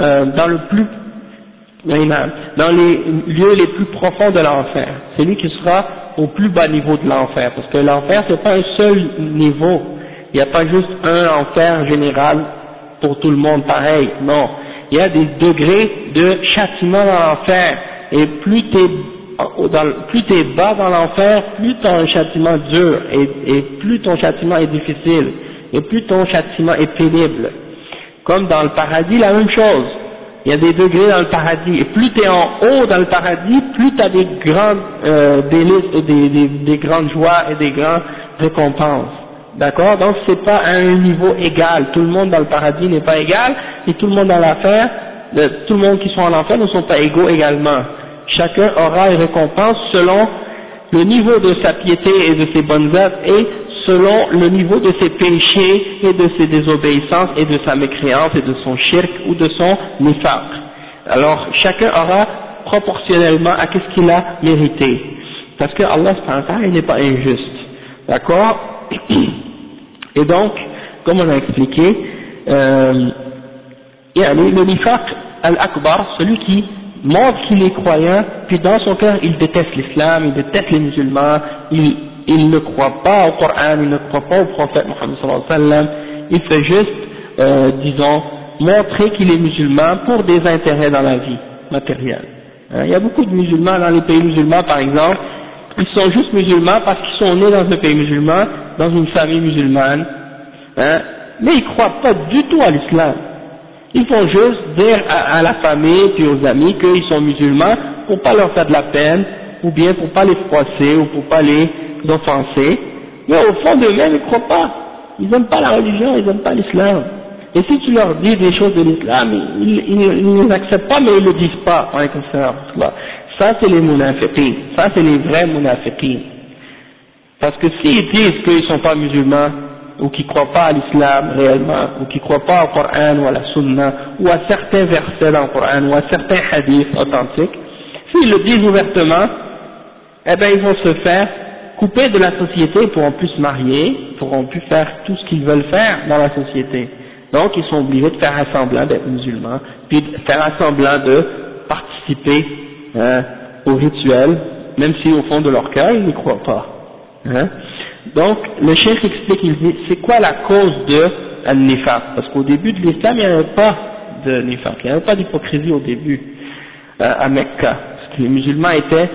lieux les plus profonds de l'enfer. C'est lui qui sera au plus bas niveau de l'enfer, parce que l'enfer c'est pas un seul niveau. Il n'y a pas juste un enfer général pour tout le monde pareil. Non, il y a des degrés de châtiment dans l'enfer. Et plus t'es bas dans l'enfer, plus ton châtiment dur et plus ton châtiment est difficile. Et plus ton châtiment est pénible. Comme dans le paradis, la même chose. Il y a des degrés dans le paradis. Et plus tu es en haut dans le paradis, plus tu as des grandes délices, des grandes joies et des grandes récompenses. D'accord? Donc c'est pas à un niveau égal. Tout le monde dans le paradis n'est pas égal, et tout le monde dans l'enfer, tout le monde qui sont en enfer ne sont pas égaux également. Chacun aura une récompense selon le niveau de sa piété et de ses bonnes œuvres et selon le niveau de ses péchés et de ses désobéissances et de sa mécréance et de son shirk ou de son nifaq. Alors chacun aura proportionnellement à ce qu'il a mérité, parce que Allah subhanahu wa ta'ala il n'est pas injuste, d'accord? Et donc, comme on a expliqué, le nifaq al-akbar, celui qui montre qu'il est croyant, puis dans son cœur il déteste l'islam, il déteste les musulmans, il ne croit pas au Coran, il ne croit pas au prophète Mohammed sallallahu alayhi wa sallam, il fait juste, disons, montrer qu'il est musulman pour des intérêts dans la vie matérielle. Il y a beaucoup de musulmans dans les pays musulmans par exemple, ils sont juste musulmans parce qu'ils sont nés dans un pays musulman, dans une famille musulmane, mais ils ne croient pas du tout à l'islam. Ils font juste dire à la famille puis aux amis qu'ils sont musulmans pour pas leur faire de la peine, ou bien pour pas les froisser, ou pour pas les offenser, mais au fond d'eux-mêmes ils ne croient pas, ils n'aiment pas la religion, ils n'aiment pas l'islam. Et si tu leur dis des choses de l'islam, ils ne les acceptent pas, mais ils ne le disent pas. Ça c'est les munafiqin, ça c'est les vrais munafiqin. Parce que s'ils disent qu'ils ne sont pas musulmans, ou qu'ils ne croient pas à l'islam réellement, ou qu'ils ne croient pas au Coran ou à la Sunna, ou à certains versets dans le Coran, ou à certains hadiths authentiques, s'ils le disent ouvertement, eh bien ils vont se faire couper de la société, ils pourront plus se marier, ils pourront plus faire tout ce qu'ils veulent faire dans la société. Donc ils sont obligés de faire semblant d'être musulmans, puis de faire semblant de participer au rituel, même si au fond de leur cœur ils n'y croient pas. Donc, le cheikh explique, il dit, c'est quoi la cause de al-nifaq? Parce qu'au début de l'islam, il n'y avait pas de nifaq, il n'y avait pas d'hypocrisie au début, à Mecca. Parce que les musulmans étaient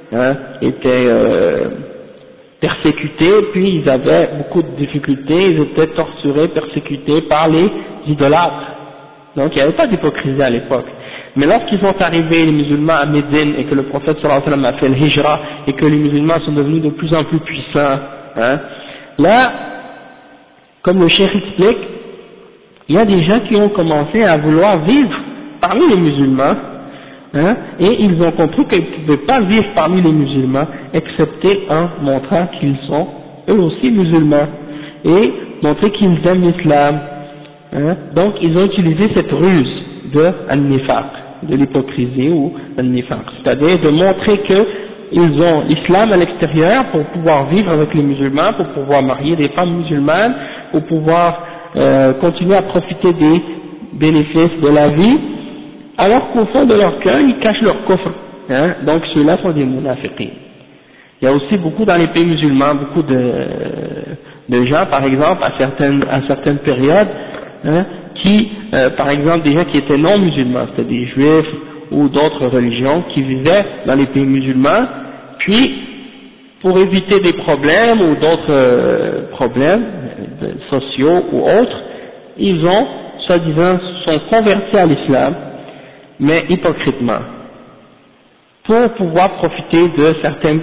persécutés, puis ils avaient beaucoup de difficultés, ils étaient torturés, persécutés par les idolâtres. Donc, il n'y avait pas d'hypocrisie à l'époque. Mais lorsqu'ils sont arrivés, les musulmans, à Médine, et que le prophète sallallahu alayhi wa sallam a fait le hijra, et que les musulmans sont devenus de plus en plus puissants, là, comme le cheikh explique, il y a des gens qui ont commencé à vouloir vivre parmi les musulmans, et ils ont compris qu'ils ne pouvaient pas vivre parmi les musulmans, excepté en montrant qu'ils sont eux aussi musulmans, et montrer qu'ils aiment l'islam. Donc ils ont utilisé cette ruse de al-nifaq, de l'hypocrisie ou al-nifaq, c'est-à-dire de montrer qu'ils ont l'islam à l'extérieur pour pouvoir vivre avec les musulmans, pour pouvoir marier des femmes musulmanes, pour pouvoir continuer à profiter des bénéfices de la vie, alors qu'au fond de leur cœur, ils cachent leur coffre. Donc ceux-là sont des munafiqin. Il y a aussi beaucoup dans les pays musulmans, beaucoup de gens, par exemple, à certaines périodes, qui, par exemple, des gens qui étaient non musulmans, c'était des juifs ou d'autres religions, qui vivaient dans les pays musulmans, puis, pour éviter des problèmes ou d'autres problèmes sociaux ou autres, ils ont, soi-disant, sont convertis à l'islam, mais hypocritement, pour pouvoir profiter de certains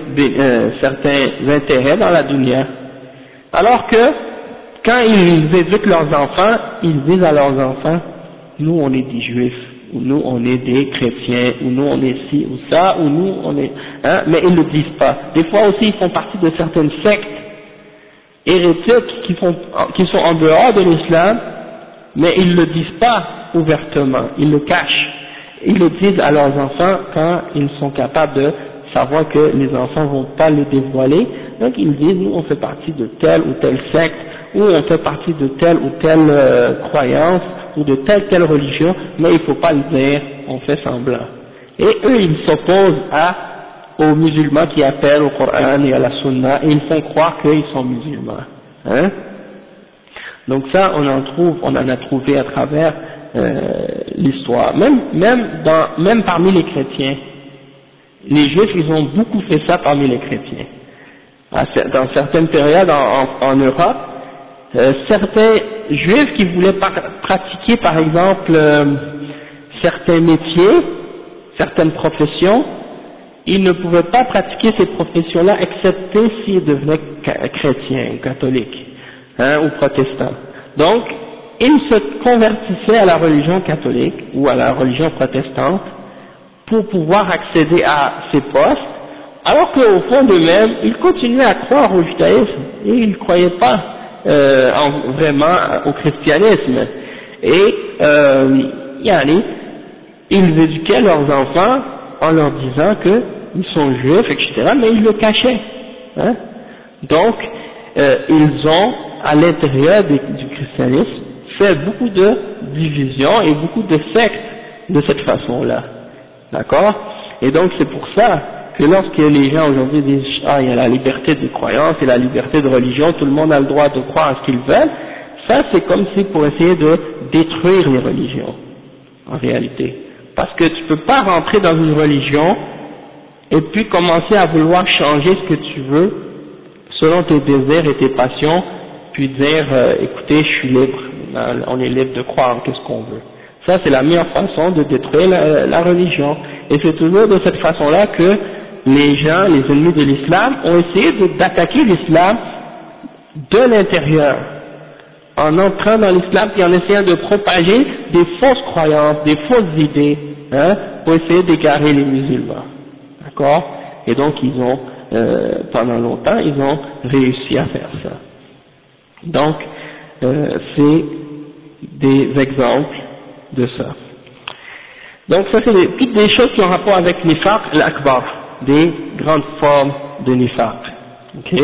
intérêts dans la dunya. Alors que, quand ils éduquent leurs enfants, ils disent à leurs enfants, nous on est des juifs, ou nous on est des chrétiens, ou nous on est ci ou ça, ou nous on est... mais ils ne le disent pas. Des fois aussi ils font partie de certaines sectes hérétiques qui sont en dehors de l'islam, mais ils ne le disent pas ouvertement, ils le cachent. Ils le disent à leurs enfants quand ils sont capables de savoir que les enfants ne vont pas le dévoiler. Donc ils disent, nous on fait partie de telle ou telle secte, ou on fait partie de telle ou telle croyance, ou de telle religion, mais il ne faut pas le dire, on fait semblant. Et eux ils s'opposent aux musulmans qui appellent au Coran et à la Sunna, et ils font croire qu'ils sont musulmans. Donc ça on en a trouvé à travers l'histoire, même parmi les chrétiens. Les juifs ils ont beaucoup fait ça parmi les chrétiens. Dans certaines périodes en Europe, certains juifs qui voulaient pratiquer par exemple certains métiers, certaines professions, ils ne pouvaient pas pratiquer ces professions-là excepté s'ils devenaient chrétiens ou catholiques, ou protestants. Donc ils se convertissaient à la religion catholique ou à la religion protestante pour pouvoir accéder à ces postes, alors qu'au fond d'eux-mêmes, ils continuaient à croire au judaïsme et ils ne croyaient pas vraiment au christianisme. Et ils éduquaient leurs enfants en leur disant qu'ils sont juifs, etc., mais ils le cachaient. Donc, ils ont, à l'intérieur du christianisme, fait beaucoup de divisions et beaucoup de sectes de cette façon-là. D'accord? Et donc c'est pour ça que lorsque les gens aujourd'hui disent il y a la liberté de croyance et la liberté de religion, tout le monde a le droit de croire à ce qu'ils veulent, ça c'est comme si pour essayer de détruire les religions, en réalité. Parce que tu peux pas rentrer dans une religion et puis commencer à vouloir changer ce que tu veux selon tes désirs et tes passions, puis dire écoutez, je suis libre, on est libre de croire en qu'est-ce qu'on veut. Ça c'est la meilleure façon de détruire la religion. Et c'est toujours de cette façon-là que les gens, les ennemis de l'islam, ont essayé d'attaquer l'islam de l'intérieur, en entrant dans l'islam et en essayant de propager des fausses croyances, des fausses idées, pour essayer d'égarer les musulmans. D'accord? Et donc ils ont, pendant longtemps, ils ont réussi à faire ça. Donc, c'est des exemples de ça. Donc ça c'est toutes des choses qui ont rapport avec nifaq al-akbar, des grandes formes de nifaq. Ok?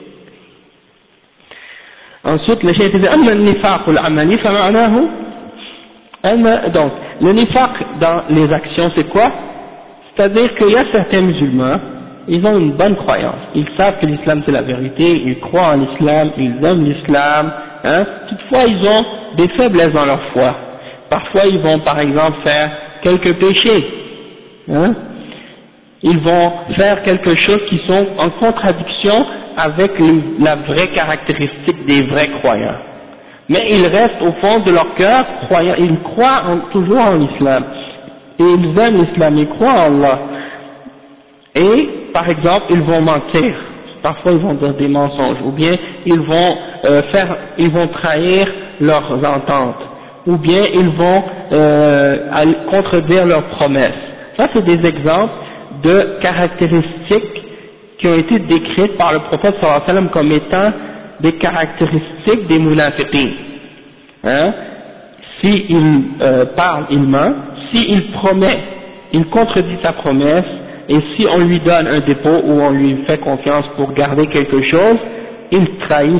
Ensuite le cheikh dit amma al-nifaq al-amali fa ma'nahu donc le nifaq dans les actions c'est quoi? C'est-à-dire qu'il y a certains musulmans ils ont une bonne croyance, ils savent que l'islam c'est la vérité, ils croient en l'islam, ils aiment l'islam, hein. Toutefois ils ont des faiblesses dans leur foi, parfois ils vont par exemple faire quelques péchés, hein. Ils vont faire quelque chose qui sont en contradiction avec la vraie caractéristique des vrais croyants. Mais ils restent au fond de leur cœur croyants, ils croient toujours en l'islam. Et ils aiment l'islam, ils croient en Allah. Et, par exemple, ils vont mentir. Parfois ils vont dire des mensonges. Ou bien ils vont trahir leurs ententes. Ou bien ils vont contredire leurs promesses. Ça c'est des exemples de caractéristiques qui ont été décrites par le prophète sallallahu alayhi wa sallam comme étant des caractéristiques des munafiqin. Hein? S'il parle, il ment. S'il promet, il contredit sa promesse. Et si on lui donne un dépôt ou on lui fait confiance pour garder quelque chose, il trahit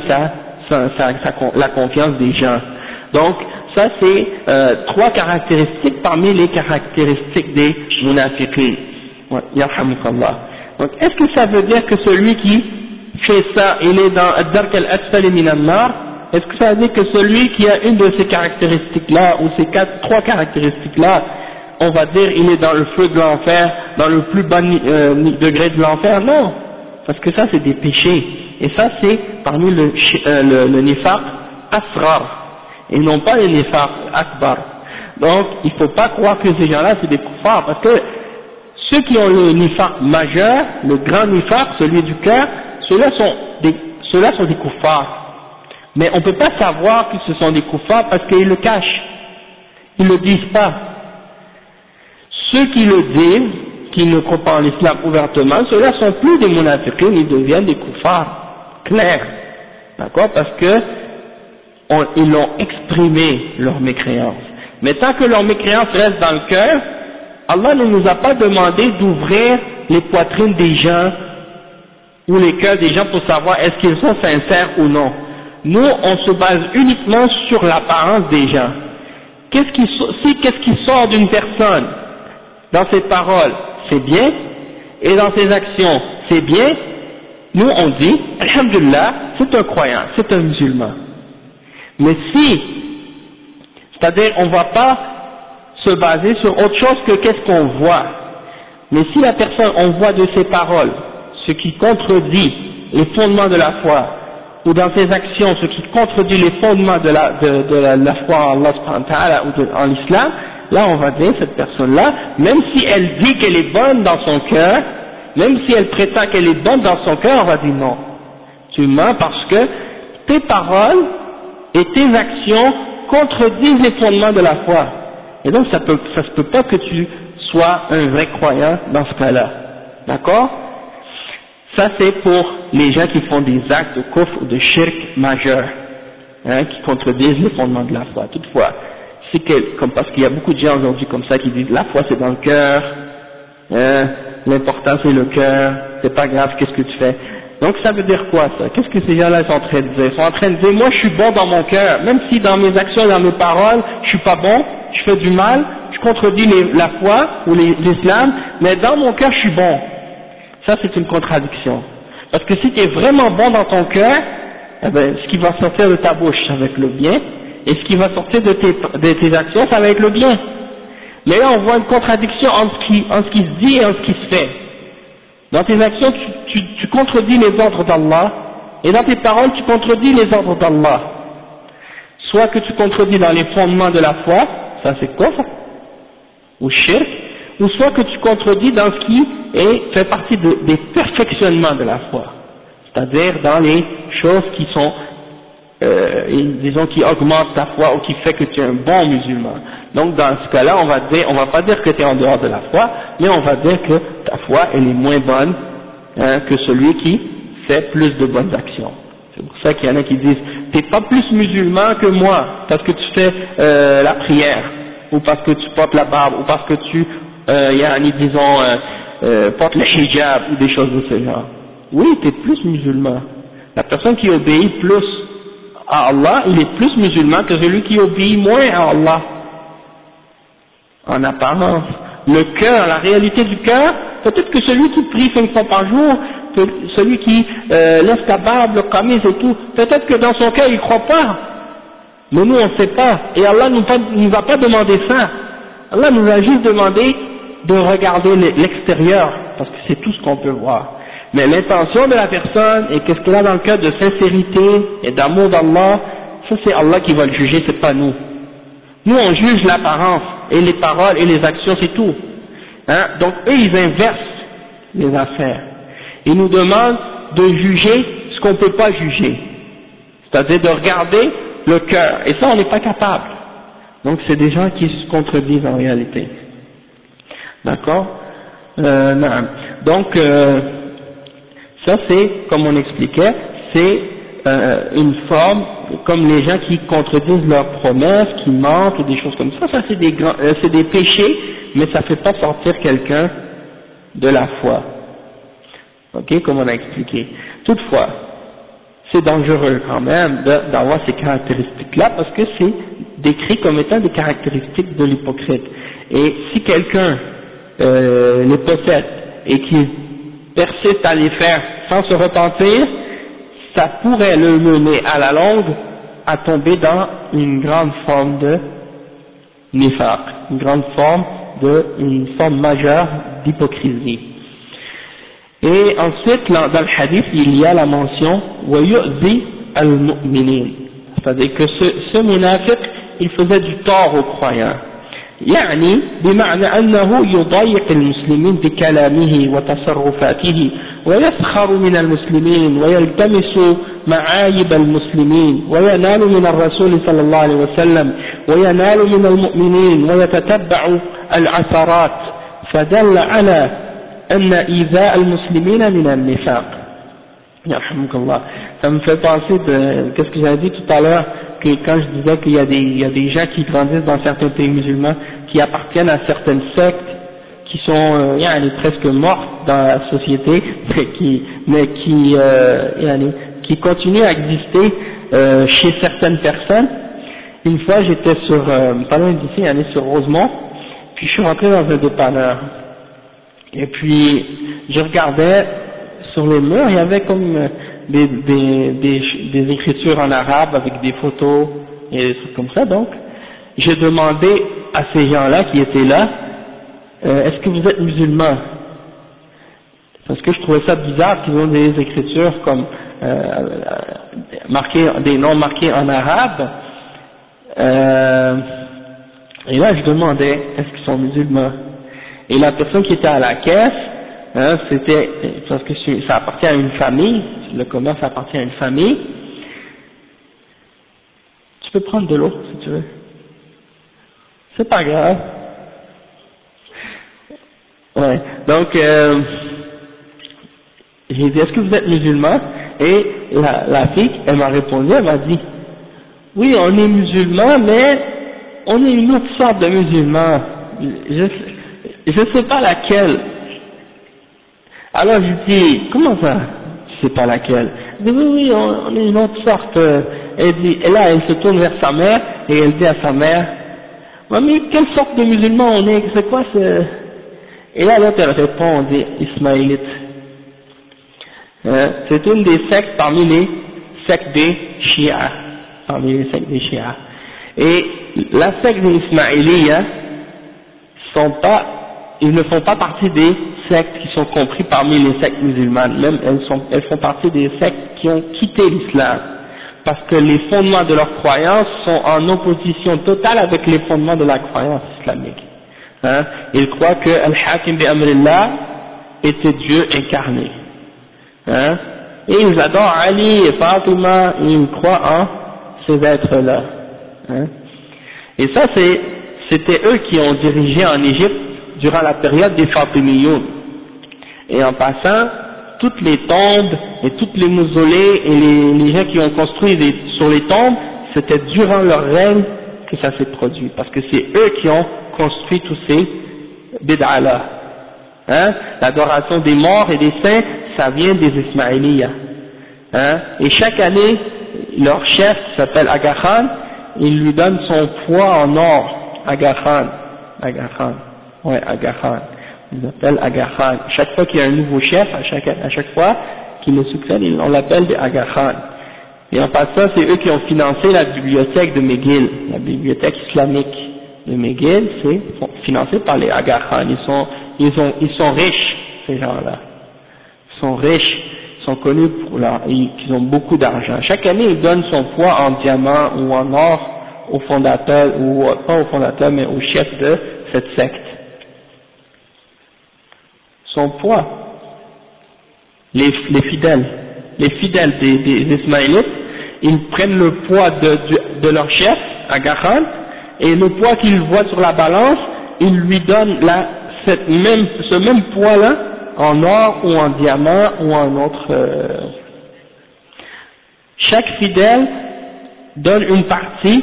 la confiance des gens. Donc, ça c'est trois caractéristiques parmi les caractéristiques des munafiqin. Yarhamukallah. Donc, est-ce que ça veut dire que celui qui fait ça, il est dans ad-dark al-asfali min an-nar? Est-ce que ça veut dire que celui qui a une de ces caractéristiques-là, ou ces trois caractéristiques-là, on va dire il est dans le feu de l'enfer, dans le plus bas degré de l'enfer? Non, parce que ça c'est des péchés, et ça c'est parmi le nifaq asrar, et non pas le nifaq akbar. Donc il ne faut pas croire que ces gens-là c'est des kuffars, parce que ceux qui ont le nifaq majeur, le grand nifaq, celui du cœur, ceux-là sont des kuffars. Mais on ne peut pas savoir que ce sont des kuffars parce qu'ils le cachent, ils ne le disent pas. Ceux qui le disent, qui ne croient pas en l'islam ouvertement, ceux-là sont plus des munafiqin, ils deviennent des kuffars, clairs, d'accord, parce que ils ont exprimé leur mécréance. Mais tant que leur mécréance reste dans le cœur, Allah ne nous a pas demandé d'ouvrir les poitrines des gens ou les cœurs des gens pour savoir est-ce qu'ils sont sincères ou non. Nous, on se base uniquement sur l'apparence des gens. Qu'est-ce qui sort d'une personne dans ses paroles, c'est bien, et dans ses actions, c'est bien, nous on dit, alhamdulillah, c'est un croyant, c'est un musulman. Mais si, c'est-à-dire on ne va pas se baser sur autre chose que qu'est-ce qu'on voit, mais si la personne, on voit de ses paroles, ce qui contredit les fondements de la foi, ou dans ses actions, ce qui contredit les fondements de la foi en Allah subhanahu wa ta'ala ou en l'islam, là on va dire cette personne-là, même si elle dit qu'elle est bonne dans son cœur, même si elle prétend qu'elle est bonne dans son cœur, on va dire non. Tu mens parce que tes paroles et tes actions contredisent les fondements de la foi. Et donc ça se peut pas que tu sois un vrai croyant dans ce cas-là. D'accord? Ça c'est pour les gens qui font des actes de kufr ou de shirk majeurs, hein, qui contredisent les fondements de la foi. Toutefois, c'est parce qu'il y a beaucoup de gens aujourd'hui comme ça qui disent la foi c'est dans le cœur, hein, l'important c'est le cœur, c'est pas grave qu'est-ce que tu fais. Donc ça veut dire quoi ça? Qu'est-ce que ces gens-là sont en train de dire? Ils sont en train de dire moi je suis bon dans mon cœur, même si dans mes actions, dans mes paroles, je suis pas bon, je fais du mal, je contredis la foi ou l'islam, mais dans mon cœur je suis bon. Ça c'est une contradiction. Parce que si tu es vraiment bon dans ton cœur, eh ben, ce qui va sortir de ta bouche ça va être le bien, et ce qui va sortir de tes actions ça va être le bien. Mais là on voit une contradiction entre ce qui se dit et entre ce qui se fait. Dans tes actions tu contredis les ordres d'Allah, et dans tes paroles tu contredis les ordres d'Allah. Soit que tu contredis dans les fondements de la foi, ça c'est kufr, ou shirk, ou soit que tu contredis dans ce qui fait partie des perfectionnements de la foi, c'est-à-dire dans les choses qui sont, disons, qui augmentent ta foi ou qui fait que tu es un bon musulman. Donc dans ce cas-là, on va pas dire que tu es en dehors de la foi, mais on va dire que ta foi elle est moins bonne, hein, que celui qui fait plus de bonnes actions. C'est pour ça qu'il y en a qui disent t'es pas plus musulman que moi parce que tu fais la prière, ou parce que tu portes la barbe, ou parce que tu porte le hijab ou des choses de ce genre. Oui, tu es plus musulman. La personne qui obéit plus à Allah, il est plus musulman que celui qui obéit moins à Allah. En apparence. Le cœur, la réalité du cœur, peut-être que celui qui prie 5 fois par jour, celui qui laisse la barbe, le qamis et tout, peut-être que dans son cœur il croit pas, mais nous on ne sait pas, et Allah nous va pas demander ça. Allah nous a juste demandé de regarder l'extérieur, parce que c'est tout ce qu'on peut voir. Mais l'intention de la personne et qu'est-ce qu'elle a dans le cœur de sincérité et d'amour d'Allah, ça c'est Allah qui va le juger, c'est pas nous. Nous on juge l'apparence et les paroles et les actions, c'est tout. Hein? Donc eux ils inversent les affaires. Ils nous demandent de juger ce qu'on ne peut pas juger, c'est-à-dire de regarder le cœur, et ça on n'est pas capable. Donc c'est des gens qui se contredisent en réalité. D'accord? Donc ça c'est, comme on expliquait, c'est une forme, comme les gens qui contredisent leurs promesses, qui mentent ou des choses comme ça, ça c'est des péchés, mais ça ne fait pas sortir quelqu'un de la foi. Ok, comme on a expliqué. Toutefois, c'est dangereux quand même d'avoir ces caractéristiques-là, parce que c'est décrit comme étant des caractéristiques de l'hypocrite. Et si quelqu'un les possède et qui persiste à les faire sans se repentir, ça pourrait le mener à la longue à tomber dans une grande forme de nifaq, une forme majeure d'hypocrisie. Et ensuite, dans le hadith, il y a la mention وَيُؤْذِي الْمُؤْمِنِينَ, c'est-à-dire que ce munafiq, il faisait du tort aux croyants. يعني بمعنى أنه يضايق المسلمين بكلامه وتصرفاته ويسخر من المسلمين ويلتمس معايب المسلمين وينال من الرسول صلى الله عليه وسلم وينال من المؤمنين ويتتبع العثرات فدل على أن إيذاء المسلمين من النفاق. يرحمك الله. Ça me fait penser de qu'est-ce que j'avais dit tout à l'heure, que quand je disais qu'il y a des gens qui grandissent dans certains pays musulmans, qui appartiennent à certaines sectes, qui sont presque mortes dans la société, mais qui continuent à exister chez certaines personnes. Une fois j'étais pas loin d'ici, sur Rosemont, puis je suis rentré dans un dépanneur. Et puis, je regardais sur les murs, il y avait comme des écritures en arabe avec des photos et des trucs comme ça. Donc, j'ai demandé à ces gens-là qui étaient là, est-ce que vous êtes musulmans? Parce que je trouvais ça bizarre qu'ils ont des écritures comme des noms marqués en arabe. Et là, je demandais, est-ce qu'ils sont musulmans? Et la personne qui était à la caisse, c'était, parce que ça appartient à une famille, le commerce appartient à une famille. Tu peux prendre de l'eau si tu veux. C'est pas grave. Ouais. Donc, j'ai dit, est-ce que vous êtes musulman? Et la fille, elle m'a répondu, elle m'a dit, oui, on est musulman, mais on est une autre sorte de musulman. Je sais pas laquelle. Alors je dis, comment ça, tu sais pas laquelle? Elle dit, oui, on est une autre sorte. Et là, elle se tourne vers sa mère, et elle dit à sa mère, mais quelle sorte de musulman on est, c'est quoi ce... Et là, l'autre, elle répond, on dit, Ismaélite. C'est une des sectes parmi les sectes des Shia. Et la secte des Ismaélites, ils ne font pas partie des sectes qui sont compris parmi les sectes musulmanes, même elles font partie des sectes qui ont quitté l'islam, parce que les fondements de leur croyance sont en opposition totale avec les fondements de la croyance islamique. Ils croient que Al-Hakim bi Amrillah était Dieu incarné. Et ils adorent Ali et Fatima, et ils croient en ces êtres-là. Et ça, c'était eux qui ont dirigé en Égypte durant la période des Fatimiyoun. Et en passant, toutes les tombes et toutes les mausolées et les gens qui ont construit sur les tombes, c'était durant leur règne que ça s'est produit, parce que c'est eux qui ont construit tous ces bid'ah-là. L'adoration des morts et des saints, ça vient des Ismaélites. Et chaque année, leur chef, qui s'appelle Aga Khan, il lui donne son poids en or, Aga Khan, Ils appellent Aga Khan. Chaque fois qu'il y a un nouveau chef, à chaque fois qu'il le succède, on l'appelle des Aga Khan. Et en passant, c'est eux qui ont financé la bibliothèque de McGill, la bibliothèque islamique de McGill, c'est financé par les Aga Khan. Ils sont riches, ces gens-là. Ils sont riches, ils sont connus qu'ils ont beaucoup d'argent. Chaque année, ils donnent son poids en diamant ou en or au fondateur, ou pas au fondateur, mais au chef de cette secte. Son poids. Les fidèles des Ismaélites, ils prennent le poids de leur chef, Aga Khan, et le poids qu'ils voient sur la balance, ils lui donnent ce même poids-là, en or ou en diamant ou en autre. Chaque fidèle donne une partie,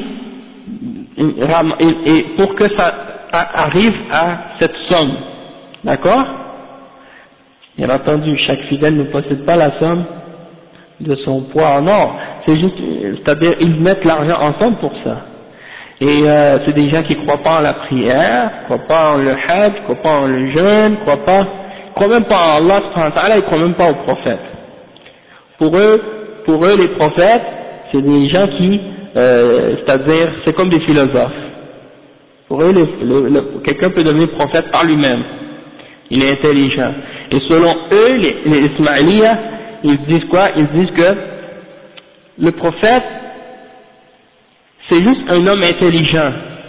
et pour que ça arrive à cette somme, d'accord? Bien entendu, chaque fidèle ne possède pas la somme de son poids en or, c'est-à-dire ils mettent l'argent ensemble pour ça. Et c'est des gens qui croient pas en la prière, croient pas en le hajj, croient pas en le jeûne, croient même pas en Allah subhanahu wa ta'ala, ils croient même pas aux prophètes. Pour eux les prophètes, c'est des gens qui, c'est-à-dire, c'est comme des philosophes. Pour eux, quelqu'un peut devenir prophète par lui-même. Il est intelligent. Et selon eux, les Ismaéliens, ils disent quoi? Ils disent que le prophète, c'est juste un homme intelligent.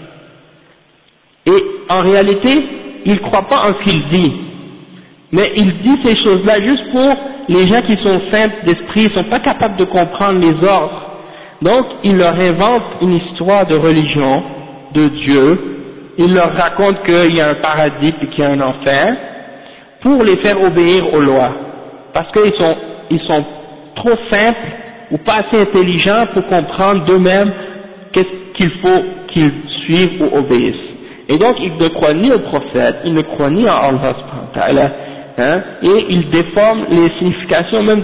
Et en réalité, il ne croit pas en ce qu'il dit. Mais il dit ces choses-là juste pour les gens qui sont simples d'esprit, ils ne sont pas capables de comprendre les ordres. Donc, il leur invente une histoire de religion, de Dieu, il leur raconte qu'il y a un paradis et qu'il y a un enfer, pour les faire obéir aux lois. Parce qu'ils sont trop simples ou pas assez intelligents pour comprendre d'eux-mêmes qu'est-ce qu'il faut qu'ils suivent ou obéissent. Et donc, ils ne croient ni au prophète, ils ne croient ni en Allah subhanahu wa ta'ala, hein, et ils déforment les significations même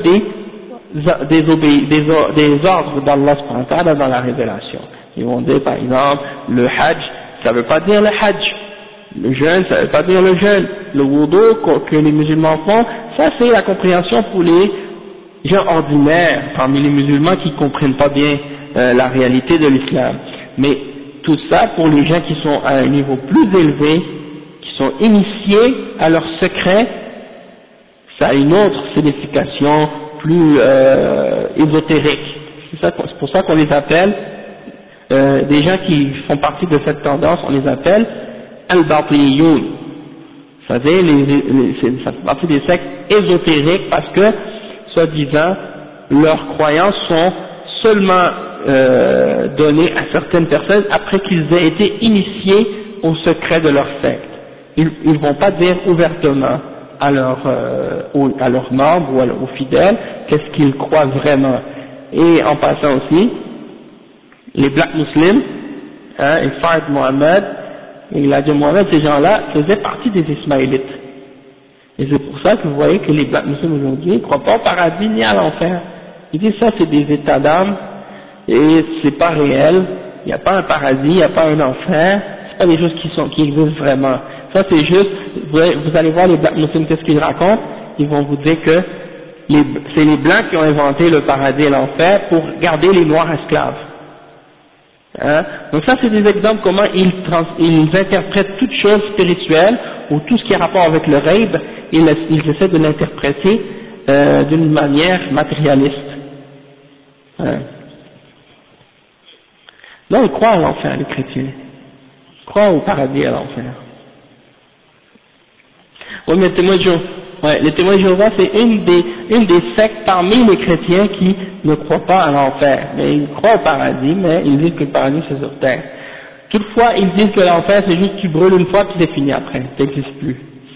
des ordres d'Allah subhanahu wa ta'ala dans la révélation. Ils vont dire par exemple, le hajj, ça ne veut pas dire le hajj, le jeûne, ça ne veut pas dire le jeûne, le wudu que les musulmans font, ça c'est la compréhension pour les gens ordinaires, parmi les musulmans qui ne comprennent pas bien la réalité de l'islam. Mais tout ça pour les gens qui sont à un niveau plus élevé, qui sont initiés à leurs secrets, ça a une autre signification plus ésotérique. C'est pour ça qu'on les appelle, des gens qui font partie de cette tendance, on les appelle al-Batiniyoun. Ça fait partie des sectes ésotériques parce que, soi-disant, leurs croyances sont seulement données à certaines personnes après qu'ils aient été initiés au secret de leur secte. Ils ne vont pas dire ouvertement à leurs membres ou aux fidèles qu'est-ce qu'ils croient vraiment. Et en passant aussi, les Black Muslims, hein, et Fard Mohammed, et il a dit Mohammed, ces gens-là faisaient partie des Ismaélites. Et c'est pour ça que vous voyez que les Black Muslims aujourd'hui ne croient pas au paradis ni à l'enfer. Ils disent ça c'est des états d'âme, et c'est pas réel, il n'y a pas un paradis, il n'y a pas un enfer, c'est pas des choses qui existent vraiment. Ça c'est juste, vous allez voir les Black Muslims, qu'est-ce qu'ils racontent, ils vont vous dire que c'est les Blancs qui ont inventé le paradis et l'enfer pour garder les Noirs esclaves. Hein? Donc ça c'est des exemples comment ils interprètent toute chose spirituelle ou tout ce qui a rapport avec le ghaib, ils essaient de l'interpréter d'une manière matérialiste. Hein? Non, ils croient à l'enfer, les chrétiens. Ils croient au paradis et à l'enfer. Oui, mais les témoins de Jéhovah, c'est une des sectes parmi les chrétiens qui ne croient pas à l'enfer. Mais ils croient au paradis, mais ils disent que le paradis c'est sur terre. Toutefois, ils disent que l'enfer c'est juste tu brûles une fois puis c'est fini après, ça n'existe plus.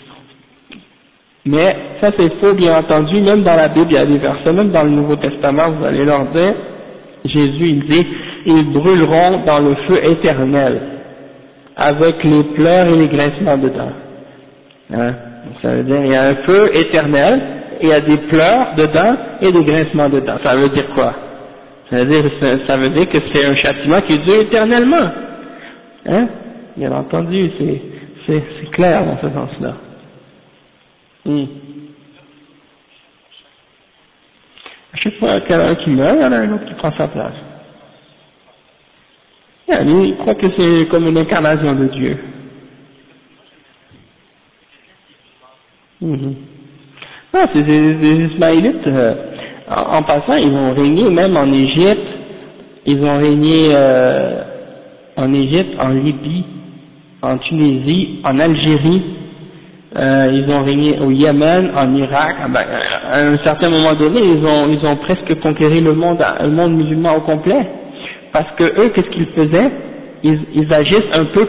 Mais ça c'est faux, bien entendu, même dans la Bible il y a des versets, même dans le Nouveau Testament, vous allez leur dire, Jésus il dit, ils brûleront dans le feu éternel, avec les pleurs et les grincements de dents. Hein? Donc ça veut dire il y a un feu éternel, et il y a des pleurs dedans et des grincements dedans. Ça veut dire quoi? Ça veut dire que c'est un châtiment qui dure éternellement. Hein? Bien entendu, c'est clair dans ce sens-là. À chaque fois qu'il y en a un qui meurt, il y en a un autre qui prend sa place. Il croit que c'est comme une incarnation de Dieu. Non, c'est des Ismaélites, en passant, ils ont régné même en Égypte, ils ont régné en Égypte, en Libye, en Tunisie, en Algérie, ils ont régné au Yémen, en Irak. À un certain moment donné, ils ont presque conquéri le monde musulman au complet, parce que eux, qu'est-ce qu'ils faisaient? Ils agissent un peu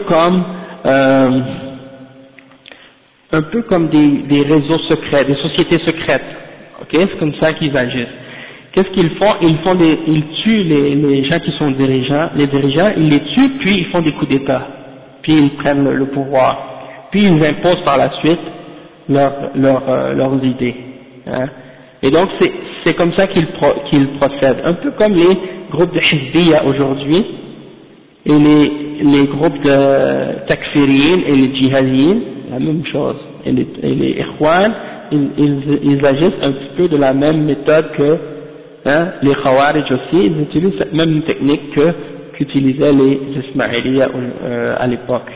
comme des réseaux secrets, des sociétés secrètes. Ok, c'est comme ça qu'ils agissent. Qu'est-ce qu'ils font? Ils tuent les gens qui sont dirigeants, ils les tuent, puis ils font des coups d'État, puis ils prennent le pouvoir, puis ils imposent par la suite leurs idées. Hein. Et donc c'est comme ça qu'ils procèdent, un peu comme les groupes de Hizbiyya aujourd'hui, et les groupes de Takfiriyin et les Djihadiyin, la même chose. Et les Ikhwan, ils agissent un petit peu de la même méthode que les Khawarij aussi, ils utilisent cette même technique qu'utilisaient les Ismaïliya à l'époque.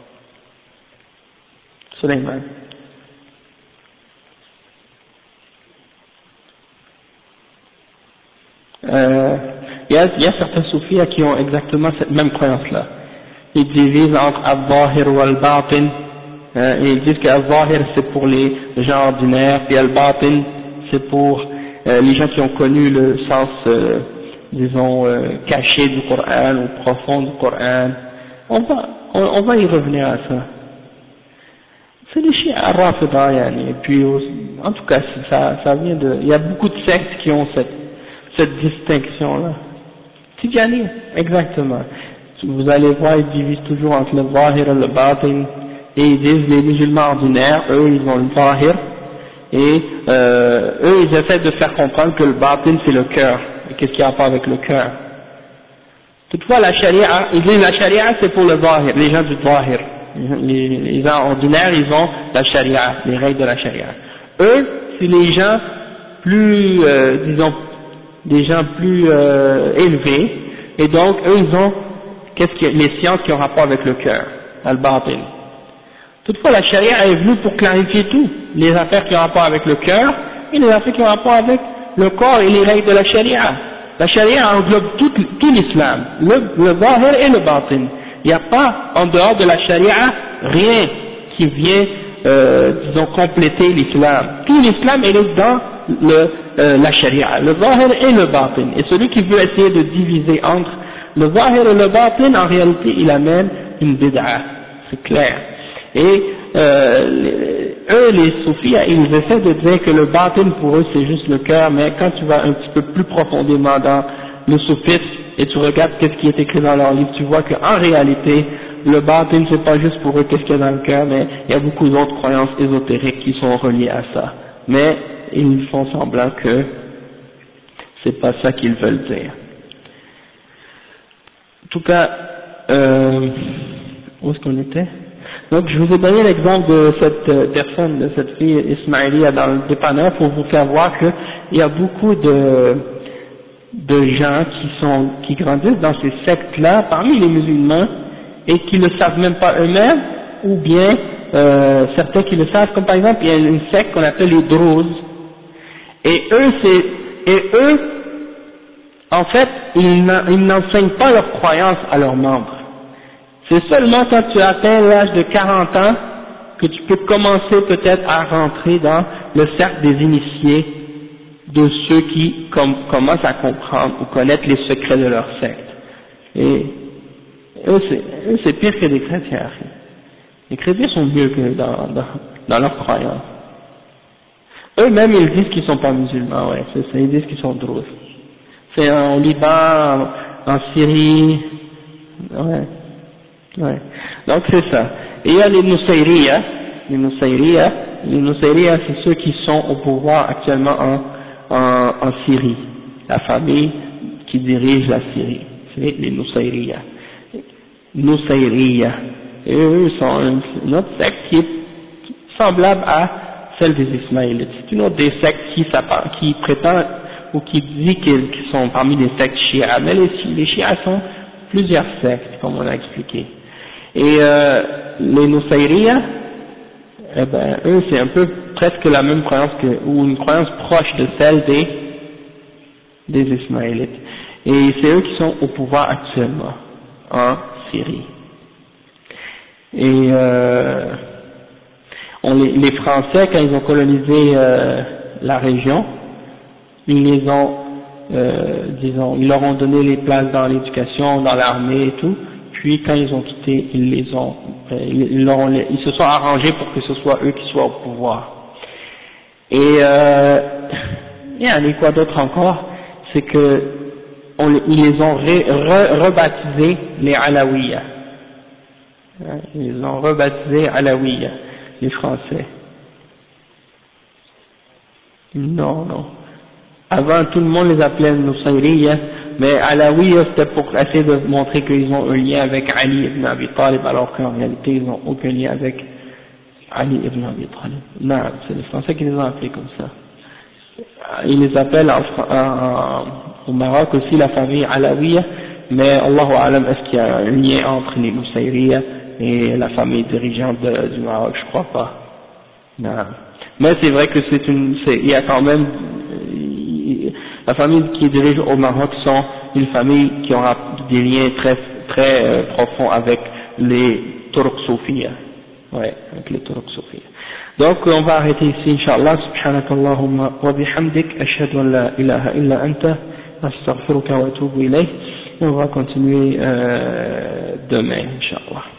Sulayman. Il y a certains soufis qui ont exactement cette même croyance-là. Ils divisent entre Al-Zahir ou Al-Batin, et ils disent que Al-Zahir c'est pour les gens ordinaires, puis Al-Batin c'est pour les gens qui ont connu le sens, disons, caché du Coran ou profond du Coran. On va y revenir à ça. C'est les chiites Rafida, et puis en tout cas ça vient de, il y a beaucoup de sectes qui ont cette distinction-là. Tijani, exactement. Vous allez voir, ils divisent toujours entre le Zahir et le Batin, et ils disent les musulmans ordinaires, eux ils ont le Zahir, et eux ils essaient de faire comprendre que le Batin c'est le cœur. Et qu'est-ce qu'il y a à part avec le cœur? Toutefois la Sharia, ils disent la Sharia c'est pour le Zahir, les gens du Zahir. Les gens ordinaires ils ont la Sharia, les règles de la Sharia. Eux, c'est les gens plus, disons, des gens plus élevés, et donc eux ils ont les sciences qui ont rapport avec le cœur, al-batin. Toutefois la charia est venue pour clarifier tout, les affaires qui ont rapport avec le cœur et les affaires qui ont rapport avec le corps et les règles de la charia. La charia englobe tout l'islam, le zahir et le batin. Il n'y a pas en dehors de la charia rien qui vient disons compléter l'islam. Tout l'islam est dans la sharia, le zahir et le batin. Et celui qui veut essayer de diviser entre le zahir et le batin, en réalité il amène une bid'a, c'est clair. Et eux les soufis, ils essaient de dire que le batin pour eux c'est juste le cœur, mais quand tu vas un petit peu plus profondément dans le soufisme et tu regardes qu'est-ce qui est écrit dans leur livre, tu vois qu'en réalité le batin c'est pas juste pour eux qu'est-ce qu'il y a dans le cœur, mais il y a beaucoup d'autres croyances ésotériques qui sont reliées à ça. Mais ils font semblant que c'est pas ça qu'ils veulent dire. En tout cas, où est-ce qu'on était? Donc je vous ai donné l'exemple de cette personne, de cette fille Ismaïlia dans le dépanneur pour vous faire voir qu'il y a beaucoup de gens qui grandissent dans ces sectes-là parmi les musulmans et qui ne le savent même pas eux-mêmes, ou bien certains qui le savent, comme par exemple il y a une secte qu'on appelle les Druze, et eux en fait ils n'enseignent pas leurs croyances à leurs membres. C'est seulement quand tu atteins l'âge de 40 ans que tu peux commencer peut-être à rentrer dans le cercle des initiés, de ceux qui commencent à comprendre ou connaître les secrets de leur secte. Et eux c'est pire que les chrétiens. Les chrétiens sont mieux que dans leurs croyances. Eux-mêmes ils disent qu'ils sont pas musulmans, ouais, c'est ça, ils disent qu'ils sont druzes. C'est en Liban, en Syrie, ouais. Donc c'est ça. Et il y a les Nusayriya. Les Nusayriya c'est ceux qui sont au pouvoir actuellement en Syrie. La famille qui dirige la Syrie. C'est les Nusayriya. Et eux sont une autre secte qui est semblable à celle des Ismaélites. C'est une autre des sectes qui prétend ou qui dit qu'ils sont parmi les sectes chiites, mais les chiites sont plusieurs sectes, comme on a expliqué. Et les Nusayriya, eh ben, eux c'est un peu presque la même croyance ou une croyance proche de celle des Ismaélites. Et c'est eux qui sont au pouvoir actuellement en Syrie. Et les Français, quand ils ont colonisé la région, ils les ont, ils leur ont donné les places dans l'éducation, dans l'armée et tout. Puis quand ils ont quitté, ils se sont arrangés pour que ce soit eux qui soient au pouvoir. Et il y a quoi d'autre encore, c'est que ils les ont rebaptisés les Alaouiyas. Ils les ont rebaptisés Alaouiyas, les Français. Non. Avant, tout le monde les appelait Nusayriya, mais Alaouiyas c'était pour essayer de montrer qu'ils ont un lien avec Ali ibn Abi Talib, alors qu'en réalité ils n'ont aucun lien avec Ali ibn Abi Talib. Non, c'est les Français qui les ont appelés comme ça. Ils les appellent au Maroc aussi la famille Alaouiyya, mais Allahu Alam, est-ce qu'il y a un lien entre les Nusayriya et la famille dirigeante du Maroc? Je crois pas. Non. Mais c'est vrai que il y a quand même, la famille qui dirige au Maroc sont une famille qui aura des liens très profonds avec les Turks soufis. Ouais, avec les Turks soufis. Donc on va arrêter ici, Inch'Allah. Subhanakallahumma wa bihamdik, ashhadu an la ilaha illa anta, astaghfiruka wa atubu ilayk. On va continuer demain, Inch'Allah.